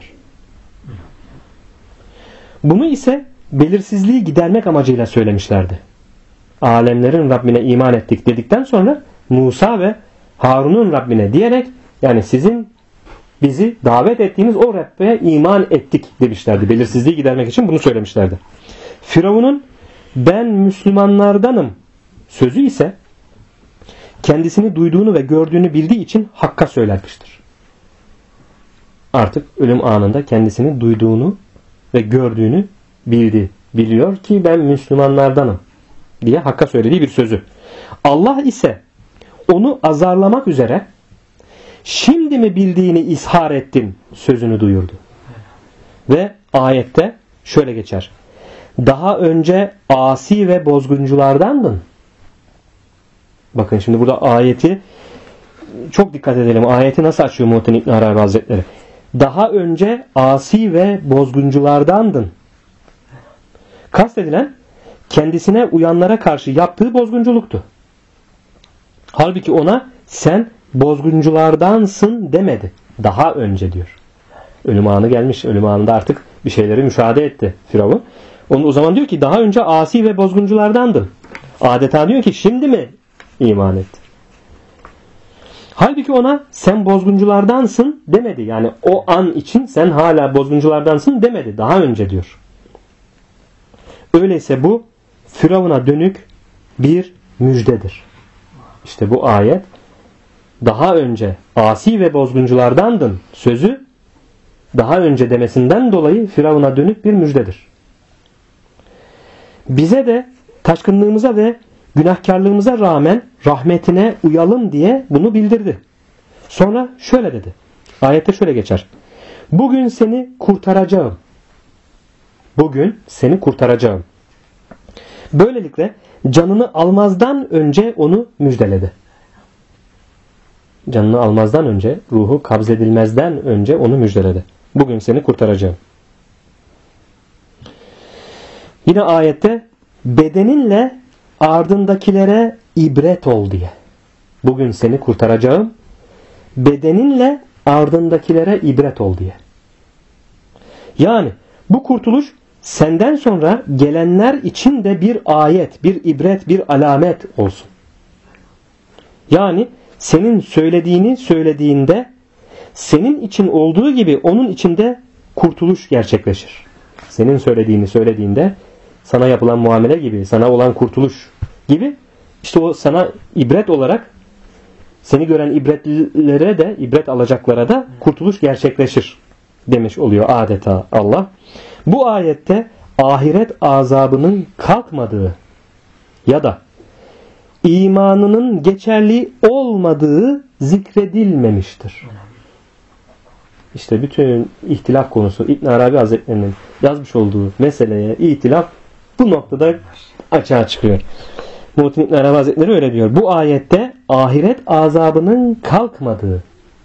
Bunu ise belirsizliği gidermek amacıyla söylemişlerdi. Alemlerin Rabbine iman ettik dedikten sonra Musa ve Harun'un Rabbine diyerek yani sizin bizi davet ettiğiniz o Rabbe iman ettik demişlerdi. Belirsizliği gidermek için bunu söylemişlerdi. Firavun'un ben Müslümanlardanım sözü ise kendisini duyduğunu ve gördüğünü bildiği için Hakk'a söylenmiştir. Artık ölüm anında kendisini duyduğunu ve gördüğünü biliyor ki ben Müslümanlardanım diye Hakk'a söylediği bir sözü. Allah ise onu azarlamak üzere şimdi mi bildiğini ishar ettin sözünü duyurdu. Ve ayette şöyle geçer. Daha önce asi ve bozgunculardandın. Bakın şimdi burada ayeti çok dikkat edelim. Ayeti nasıl açıyor Muhittin İbn Arabi Hazretleri? Daha önce asi ve bozgunculardandın. Kastedilen kendisine uyanlara karşı yaptığı bozgunculuktu. Halbuki ona sen bozgunculardansın demedi. Daha önce diyor. Ölüm anı gelmiş. Ölüm anında artık bir şeyleri müşahede etti Firavun. O zaman diyor ki daha önce asi ve bozgunculardandın. Adeta diyor ki şimdi mi iman ettin? Halbuki ona sen bozgunculardansın demedi. Yani o an için sen hala bozgunculardansın demedi. Daha önce diyor. Öyleyse bu Firavun'a dönük bir müjdedir. İşte bu ayet daha önce asi ve bozgunculardandın sözü daha önce demesinden dolayı Firavun'a dönük bir müjdedir. Bize de taşkınlığımıza ve günahkarlığımıza rağmen rahmetine uyalım diye bunu bildirdi. Sonra şöyle dedi. Ayette şöyle geçer. Bugün seni kurtaracağım. Bugün seni kurtaracağım. Böylelikle canını almazdan önce onu müjdeledi. Canını almazdan önce, ruhu kabzedilmezden önce onu müjdeledi. Bugün seni kurtaracağım. Yine ayette bedeninle ardındakilere ibret ol diye. Bugün seni kurtaracağım. Bedeninle ardındakilere ibret ol diye. Yani bu kurtuluş senden sonra gelenler için de bir ayet, bir ibret, bir alamet olsun. Yani senin söylediğini söylediğinde senin için olduğu gibi onun içinde kurtuluş gerçekleşir. Senin söylediğini söylediğinde sana yapılan muamele gibi, sana olan kurtuluş gibi işte o sana ibret olarak seni gören ibretlilere de, ibret alacaklara da kurtuluş gerçekleşir demiş oluyor adeta Allah. Bu ayette ahiret azabının kalkmadığı ya da imanının geçerli olmadığı zikredilmemiştir. İşte bütün ihtilaf konusu İbn Arabi Hazretleri'nin yazmış olduğu meseleye ihtilaf bu noktada açığa çıkıyor. Muhittin İbn Arabi Hazretleri öyle diyor. Bu ayette ahiret azabının kalkmadığı,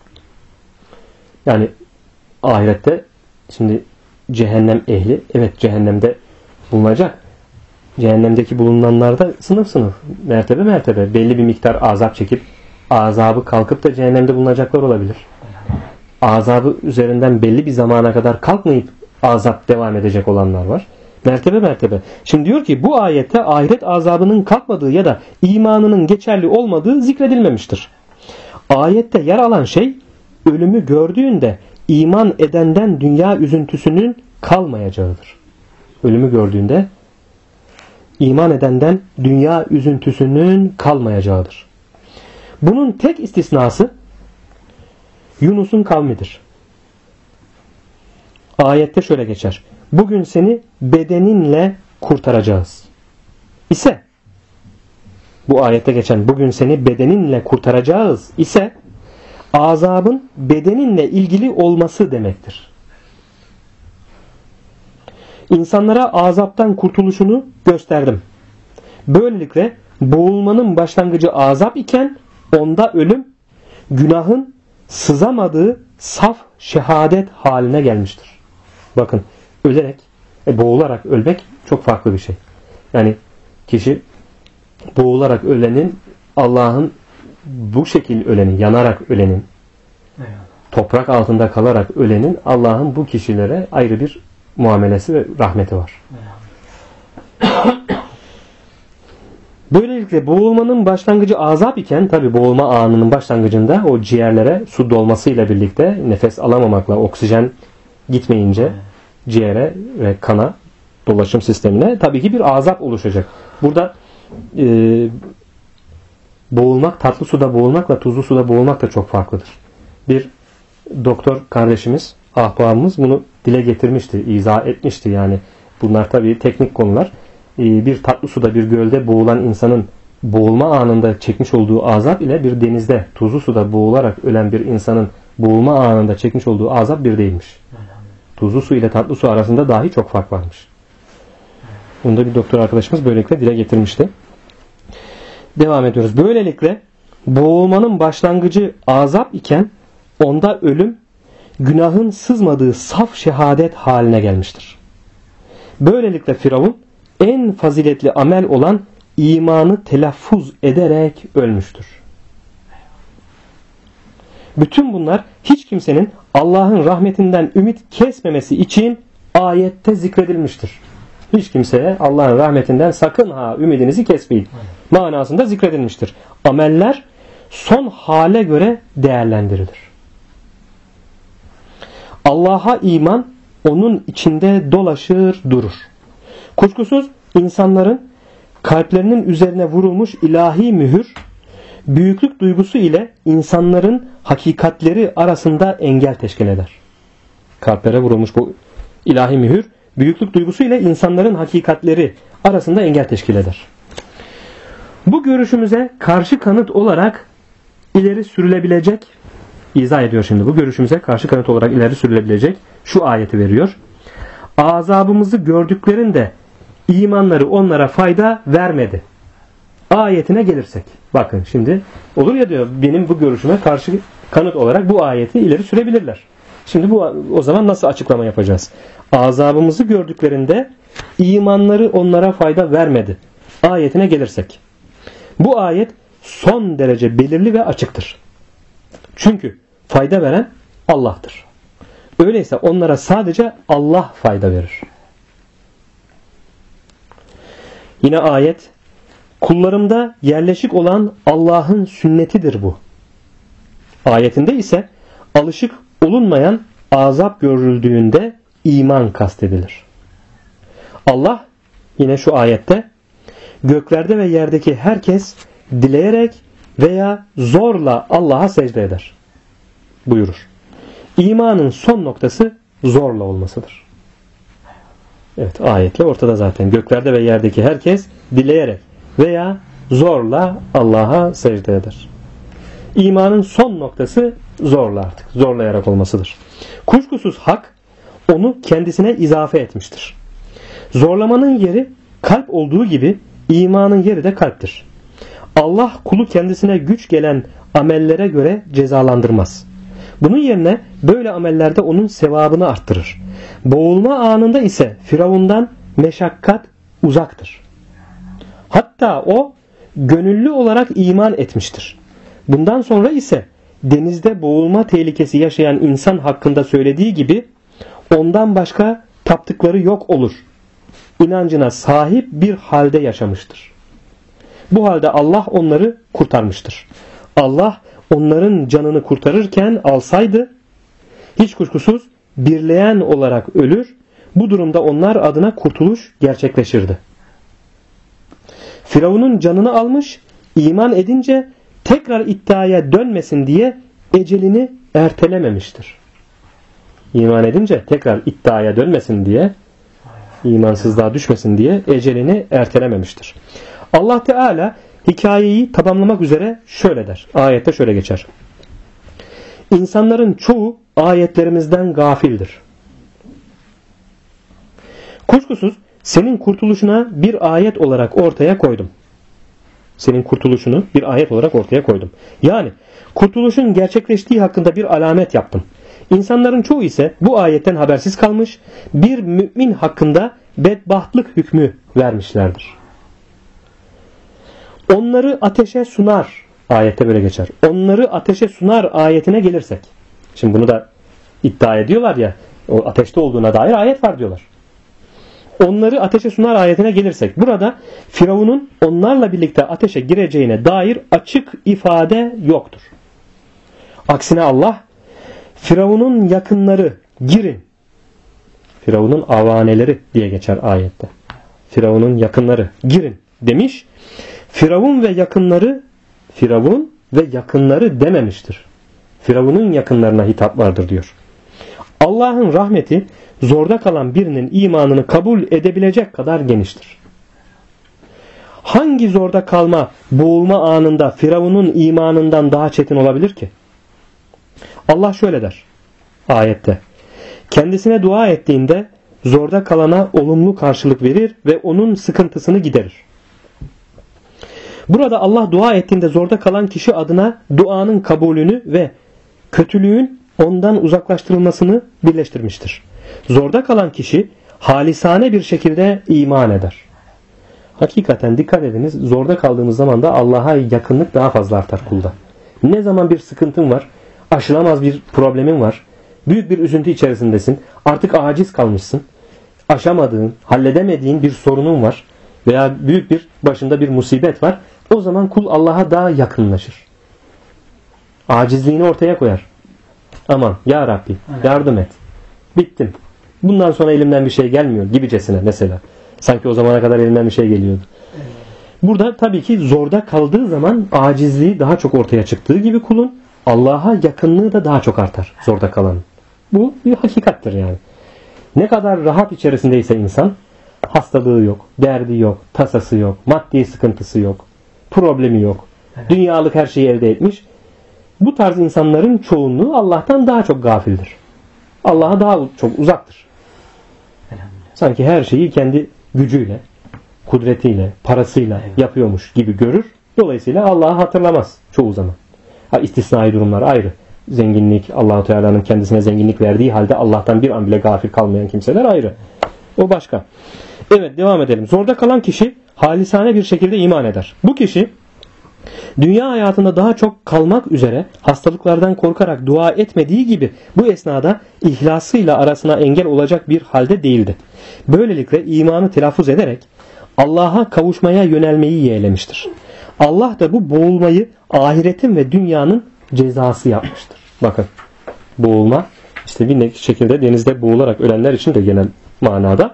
yani ahirette şimdi cehennem ehli evet cehennemde bulunacak. Cehennemdeki bulunanlar da sınıf sınıf, mertebe mertebe belli bir miktar azap çekip azabı kalkıp da cehennemde bulunacaklar olabilir. Azabı üzerinden belli bir zamana kadar kalkmayıp azap devam edecek olanlar var. Mertebe mertebe. Şimdi diyor ki bu ayette ahiret azabının kalkmadığı ya da imanının geçerli olmadığı zikredilmemiştir. Ayette yer alan şey ölümü gördüğünde iman edenden dünya üzüntüsünün kalmayacağıdır. Ölümü gördüğünde iman edenden dünya üzüntüsünün kalmayacağıdır. Bunun tek istisnası Yunus'un kavmidir. Ayette şöyle geçer. Bugün seni bedeninle kurtaracağız. İse bu ayette geçen bugün seni bedeninle kurtaracağız ise azabın bedeninle ilgili olması demektir. İnsanlara azaptan kurtuluşunu gösterdim. Böylelikle boğulmanın başlangıcı azap iken onda ölüm, günahın sızamadığı saf şehadet haline gelmiştir. Bakın, ölerek, boğularak ölmek çok farklı bir şey. Yani kişi boğularak ölenin, Allah'ın bu şekil öleni, yanarak ölenin, toprak altında kalarak ölenin, Allah'ın bu kişilere ayrı bir muamelesi ve rahmeti var. Böylelikle boğulmanın başlangıcı azap iken, tabi boğulma anının başlangıcında o ciğerlere su dolmasıyla birlikte nefes alamamakla, oksijen gitmeyince ciğere ve kana, dolaşım sistemine tabii ki bir azap oluşacak. Burada boğulmak, tatlı suda boğulmakla tuzlu suda boğulmak da çok farklıdır. Bir doktor kardeşimiz, ahbabımız bunu dile getirmişti, izah etmişti. Yani bunlar tabii teknik konular. Bir tatlı suda, bir gölde boğulan insanın boğulma anında çekmiş olduğu azap ile bir denizde tuzlu suda boğularak ölen bir insanın boğulma anında çekmiş olduğu azap bir değilmiş. Tuzlu su ile tatlı su arasında dahi çok fark varmış. Bunu da bir doktor arkadaşımız böylelikle dile getirmişti. Devam ediyoruz. Böylelikle boğulmanın başlangıcı azap iken onda ölüm, günahın sızmadığı saf şehadet haline gelmiştir. Böylelikle Firavun en faziletli amel olan imanı telaffuz ederek ölmüştür. Bütün bunlar hiç kimsenin Allah'ın rahmetinden ümit kesmemesi için ayette zikredilmiştir. Hiç kimseye Allah'ın rahmetinden sakın ha ümidinizi kesmeyin manasında zikredilmiştir. Ameller son hale göre değerlendirilir. Allah'a iman onun içinde dolaşır durur. Kuşkusuz insanların kalplerinin üzerine vurulmuş ilahi mühür, büyüklük duygusu ile insanların hakikatleri arasında engel teşkil eder. Kalplere vurulmuş bu ilahi mühür, büyüklük duygusu ile insanların hakikatleri arasında engel teşkil eder. Bu görüşümüze karşı kanıt olarak ileri sürülebilecek, izah ediyor şimdi, bu görüşümüze karşı kanıt olarak ileri sürülebilecek şu ayeti veriyor. Azabımızı gördüklerinde imanları onlara fayda vermedi ayetine gelirsek. Bakın şimdi olur ya diyor, benim bu görüşüme karşı kanıt olarak bu ayeti ileri sürebilirler. Şimdi bu o zaman nasıl açıklama yapacağız? Azabımızı gördüklerinde imanları onlara fayda vermedi ayetine gelirsek. Bu ayet son derece belirli ve açıktır. Çünkü fayda veren Allah'tır. Öyleyse onlara sadece Allah fayda verir. Yine ayet, kullarımda yerleşik olan Allah'ın sünnetidir bu. Ayetinde ise alışık olunmayan azap görüldüğünde iman kastedilir. Allah yine şu ayette, göklerde ve yerdeki herkes dileyerek veya zorla Allah'a secde eder buyurur. İmanın son noktası zorla olmasıdır. Evet, ayetle ortada zaten. Göklerde ve yerdeki herkes dileyerek veya zorla Allah'a secde eder. İmanın son noktası zorla, artık zorlayarak olmasıdır. Kuşkusuz hak onu kendisine izafe etmiştir. Zorlamanın yeri kalp olduğu gibi imanın yeri de kalptir. Allah kulu kendisine güç gelen amellere göre cezalandırmaz. Bunun yerine böyle amellerde onun sevabını arttırır. Boğulma anında ise Firavundan meşakkat uzaktır. Hatta o gönüllü olarak iman etmiştir. Bundan sonra ise denizde boğulma tehlikesi yaşayan insan hakkında söylediği gibi ondan başka taptıkları yok olur İnancına sahip bir halde yaşamıştır. Bu halde Allah onları kurtarmıştır. Allah onların canını kurtarırken alsaydı hiç kuşkusuz birleyen olarak ölür. Bu durumda onlar adına kurtuluş gerçekleşirdi. Firavun'un canını almış, iman edince tekrar iddiaya dönmesin diye ecelini ertelememiştir. İman edince tekrar iddiaya dönmesin diye, imansızlığa düşmesin diye ecelini ertelememiştir. Allah Teala hikayeyi tamamlamak üzere şöyle der. Ayette şöyle geçer. İnsanların çoğu ayetlerimizden gafildir. Kuşkusuz senin kurtuluşuna bir ayet olarak ortaya koydum. Senin kurtuluşunu bir ayet olarak ortaya koydum. Yani kurtuluşun gerçekleştiği hakkında bir alamet yaptım. İnsanların çoğu ise bu ayetten habersiz kalmış, bir mümin hakkında bedbahtlık hükmü vermişlerdir. Onları ateşe sunar, ayette böyle geçer. Onları ateşe sunar ayetine gelirsek. Şimdi bunu da iddia ediyorlar ya, o ateşte olduğuna dair ayet var diyorlar. Onları ateşe sunar ayetine gelirsek, burada Firavun'un onlarla birlikte ateşe gireceğine dair açık ifade yoktur. Aksine Allah, Firavun'un yakınları girin. Firavun'un avaneleri diye geçer ayette. Firavun'un yakınları girin demiş. Firavun ve yakınları dememiştir. Firavun'un yakınlarına hitap vardır diyor. Allah'ın rahmeti zorda kalan birinin imanını kabul edebilecek kadar geniştir. Hangi zorda kalma, boğulma anında Firavun'un imanından daha çetin olabilir ki? Allah şöyle der ayette. Kendisine dua ettiğinde zorda kalana olumlu karşılık verir ve onun sıkıntısını giderir. Burada Allah dua ettiğinde zorda kalan kişi adına duanın kabulünü ve kötülüğün ondan uzaklaştırılmasını birleştirmiştir. Zorda kalan kişi halisane bir şekilde iman eder. Hakikaten dikkat ediniz, zorda kaldığımız zaman da Allah'a yakınlık daha fazla artar kulda. Ne zaman bir sıkıntın var, aşılamaz bir problemin var, büyük bir üzüntü içerisindesin, artık aciz kalmışsın, aşamadığın, halledemediğin bir sorunun var veya büyük bir başında bir musibet var, o zaman kul Allah'a daha yakınlaşır. Acizliğini ortaya koyar. Aman ya Rabbi yardım et. Bittim. Bundan sonra elimden bir şey gelmiyor gibicesine mesela. Sanki o zamana kadar elimden bir şey geliyordu. Burada tabii ki zorda kaldığı zaman acizliği daha çok ortaya çıktığı gibi kulun Allah'a yakınlığı da daha çok artar zorda kalanın. Bu bir hakikattir yani. Ne kadar rahat içerisindeyse insan, hastalığı yok, derdi yok, tasası yok, maddi sıkıntısı yok, problemi yok, dünyalık her şeyi elde etmiş. Bu tarz insanların çoğunluğu Allah'tan daha çok gafildir. Allah'a daha çok uzaktır. Sanki her şeyi kendi gücüyle, kudretiyle, parasıyla yapıyormuş gibi görür. Dolayısıyla Allah'ı hatırlamaz çoğu zaman. İstisnai durumlar ayrı. Zenginlik, Allah-u Teala'nın kendisine zenginlik verdiği halde Allah'tan bir an bile gafil kalmayan kimseler ayrı. O başka. Evet, devam edelim. Zorda kalan kişi halisane bir şekilde iman eder. Bu kişi dünya hayatında daha çok kalmak üzere hastalıklardan korkarak dua etmediği gibi bu esnada ihlasıyla arasına engel olacak bir halde değildi. Böylelikle imanı telaffuz ederek Allah'a kavuşmaya yönelmeyi yeğlemiştir. Allah da bu boğulmayı ahiretin ve dünyanın cezası yapmıştır. Bakın, boğulma işte bir şekilde denizde boğularak ölenler için de genel manada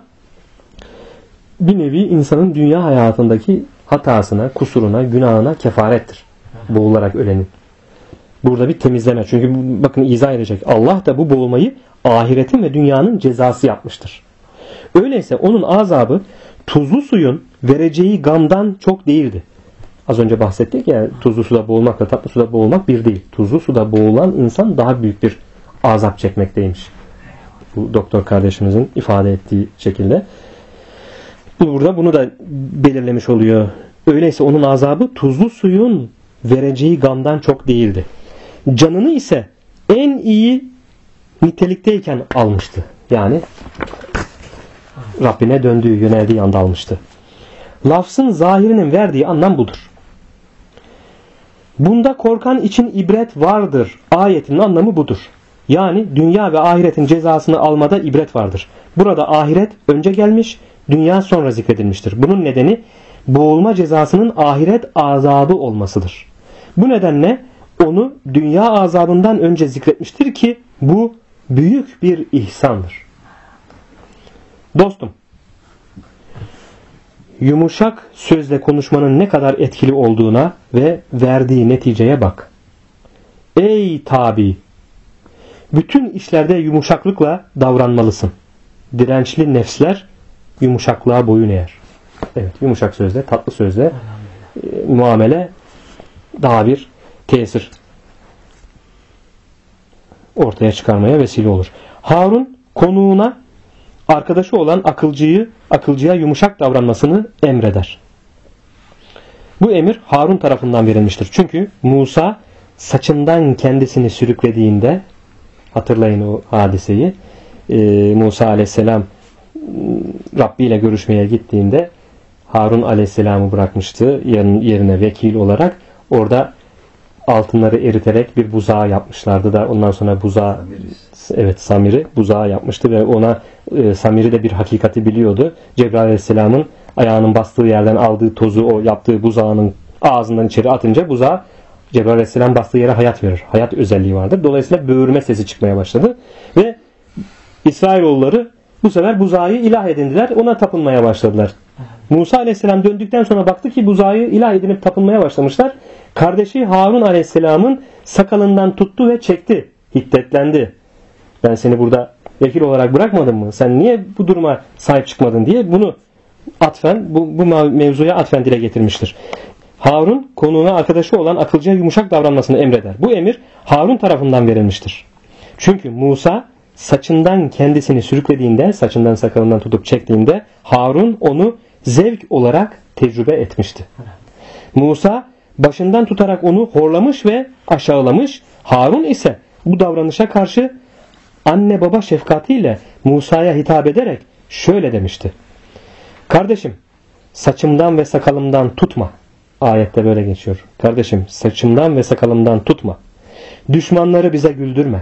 bir nevi insanın dünya hayatındaki hatasına, kusuruna, günahına kefarettir. Boğularak ölenin. Burada bir temizleme. Çünkü bakın izah edecek. Allah da bu boğulmayı ahiretin ve dünyanın cezası yapmıştır. Öyleyse onun azabı tuzlu suyun vereceği gamdan çok değildi. Az önce bahsettik ya, tuzlu suda boğulmakla tatlı suda boğulmak bir değil. Tuzlu suda boğulan insan daha büyük bir azap çekmekteymiş. Bu doktor kardeşimizin ifade ettiği şekilde. Burada bunu da belirlemiş oluyor. Öyleyse onun azabı tuzlu suyun vereceği gamdan çok değildi. Canını ise en iyi nitelikteyken almıştı. Yani Rabbine döndüğü, yöneldiği anda almıştı. Lafzın zahirinin verdiği anlam budur. Bunda korkan için ibret vardır. Ayetinin anlamı budur. Yani dünya ve ahiretin cezasını almada ibret vardır. Burada ahiret önce gelmiş, dünya sonra zikredilmiştir. Bunun nedeni boğulma cezasının ahiret azabı olmasıdır. Bu nedenle onu dünya azabından önce zikretmiştir ki bu büyük bir ihsandır. Dostum, yumuşak sözle konuşmanın ne kadar etkili olduğuna ve verdiği neticeye bak. Ey tabi! Bütün işlerde yumuşaklıkla davranmalısın. Dirençli nefsler yumuşaklığa boyun eğer. Evet, yumuşak sözle, tatlı sözle muamele daha bir tesir ortaya çıkarmaya vesile olur. Harun konuğuna arkadaşı olan akılcıya yumuşak davranmasını emreder. Bu emir Harun tarafından verilmiştir. Çünkü Musa saçından kendisini sürüklediğinde, hatırlayın o hadiseyi, Musa aleyhisselam Rabbi ile görüşmeye gittiğinde Harun aleyhisselamı bırakmıştı yerine vekil olarak. Orada altınları eriterek bir buzağı yapmışlardı da ondan sonra buzağı, evet, Samiri buzağı yapmıştı ve ona Samiri de bir hakikati biliyordu. Cebrail aleyhisselamın ayağının bastığı yerden aldığı tozu o yaptığı buzağının ağzından içeri atınca buzağı Cebrail aleyhisselam bastığı yere hayat verir. Hayat özelliği vardır. Dolayısıyla böğürme sesi çıkmaya başladı ve İsrailoğulları bu sefer buzağı ilah edindiler. Ona tapınmaya başladılar. Musa aleyhisselam döndükten sonra baktı ki buzağı ilah edinip tapınmaya başlamışlar. Kardeşi Harun aleyhisselamın sakalından tuttu ve çekti. Hiddetlendi. Ben seni burada vekil olarak bırakmadım mı? Sen niye bu duruma sahip çıkmadın diye bunu atfen, bu mevzuya atfen dile getirmiştir. Harun konuğuna arkadaşı olan akılcıya yumuşak davranmasını emreder. Bu emir Harun tarafından verilmiştir. Çünkü Musa saçından kendisini sürüklediğinde, saçından sakalından tutup çektiğinde Harun onu zevk olarak tecrübe etmişti. Musa başından tutarak onu horlamış ve aşağılamış. Harun ise bu davranışa karşı anne baba şefkatiyle Musa'ya hitap ederek şöyle demişti. Kardeşim, saçımdan ve sakalımdan tutma. Ayette böyle geçiyor. Kardeşim, saçımdan ve sakalımdan tutma. Düşmanları bize güldürme.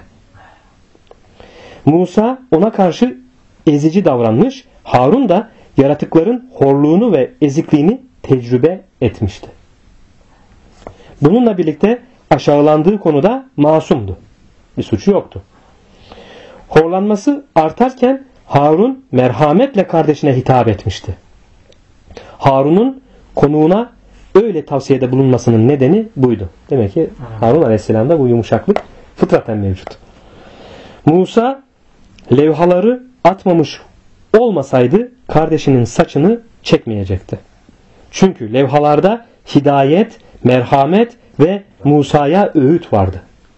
Musa ona karşı ezici davranmış. Harun da yaratıkların horluğunu ve ezikliğini tecrübe etmişti. Bununla birlikte aşağılandığı konuda masumdu. Bir suçu yoktu. Horlanması artarken Harun merhametle kardeşine hitap etmişti. Harun'un konuğuna öyle tavsiyede bulunmasının nedeni buydu. Demek ki Harun aleyhisselam'da bu yumuşaklık fıtraten mevcut. Musa levhaları atmamış olmasaydı kardeşinin saçını çekmeyecekti. Çünkü levhalarda hidayet, merhamet ve Musa'ya öğüt vardı.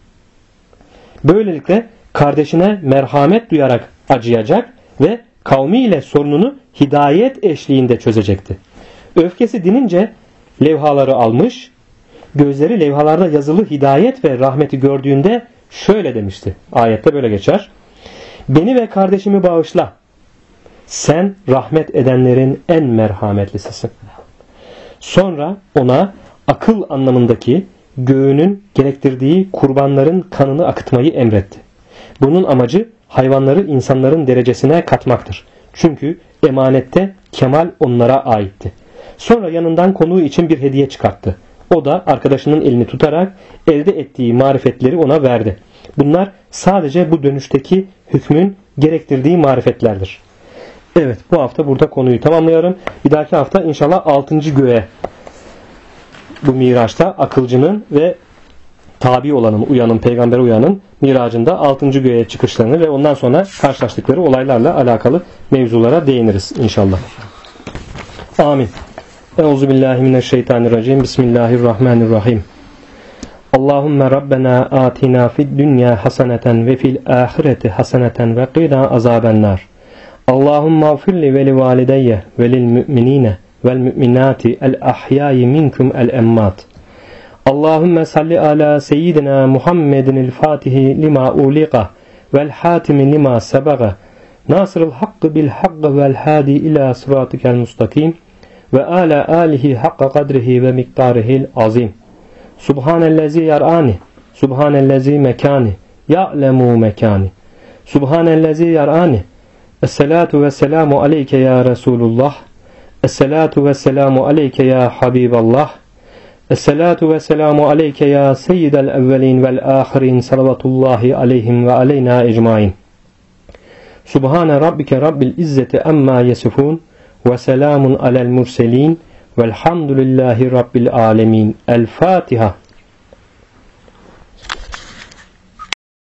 Böylelikle kardeşine merhamet duyarak acıyacak ve kavmiyle sorununu hidayet eşliğinde çözecekti. Öfkesi dinince levhaları almış, gözleri levhalarda yazılı hidayet ve rahmeti gördüğünde şöyle demişti. Ayette böyle geçer. Beni ve kardeşimi bağışla. Sen rahmet edenlerin en merhametlisisin. Sonra ona akıl anlamındaki göğünün gerektirdiği kurbanların kanını akıtmayı emretti. Bunun amacı hayvanları insanların derecesine katmaktır. Çünkü emanette kemal onlara aitti. Sonra yanından konuğu için bir hediye çıkarttı. O da arkadaşının elini tutarak elde ettiği marifetleri ona verdi. Bunlar sadece bu dönüşteki hükmün gerektirdiği marifetlerdir. Evet, bu hafta burada konuyu tamamlıyorum. Bir dahaki hafta inşallah 6. göğe, bu Miraç'ta akılcının ve tabi olanın, uyanın, peygambere uyanın miracında 6. göğe çıkışlarını ve ondan sonra karşılaştıkları olaylarla alakalı mevzulara değiniriz inşallah. Amin. Euzubillahimineşşeytanirracim. Bismillahirrahmanirrahim. Allahümme Rabbena atina fid dünya haseneten ve fil ahireti haseneten ve qina azabennar. Allahümme afirli ve li valideyye ve lil müminine vel müminati el ahyayi minkum el emmat. Allahümme salli ala seyyidina Muhammedin el fatihi lima uliqa vel hatimi lima sebaga nasırıl hakkı bil hakkı vel hadi ila sıratikel mustakim ve ala alihi hakka kadrihi ve miktarihil azim. Subhanellezi yar'ani, subhanellezi mekani, ya'lemu mekani. Subhanellezi yar'ani. Esselatu ve selamu aleyke ya Resulullah. Esselatu ve selamu aleyke ya Habiballah. Esselatu ve selamu aleyke ya seyyidel evvelin vel ahirin salavatullahi aleyhim ve aleyna ecmain. Subhane rabbike rabbil izzeti amma yesifun ve selamun alel murselin velhamdülillahi rabbil alemin. El Fatiha.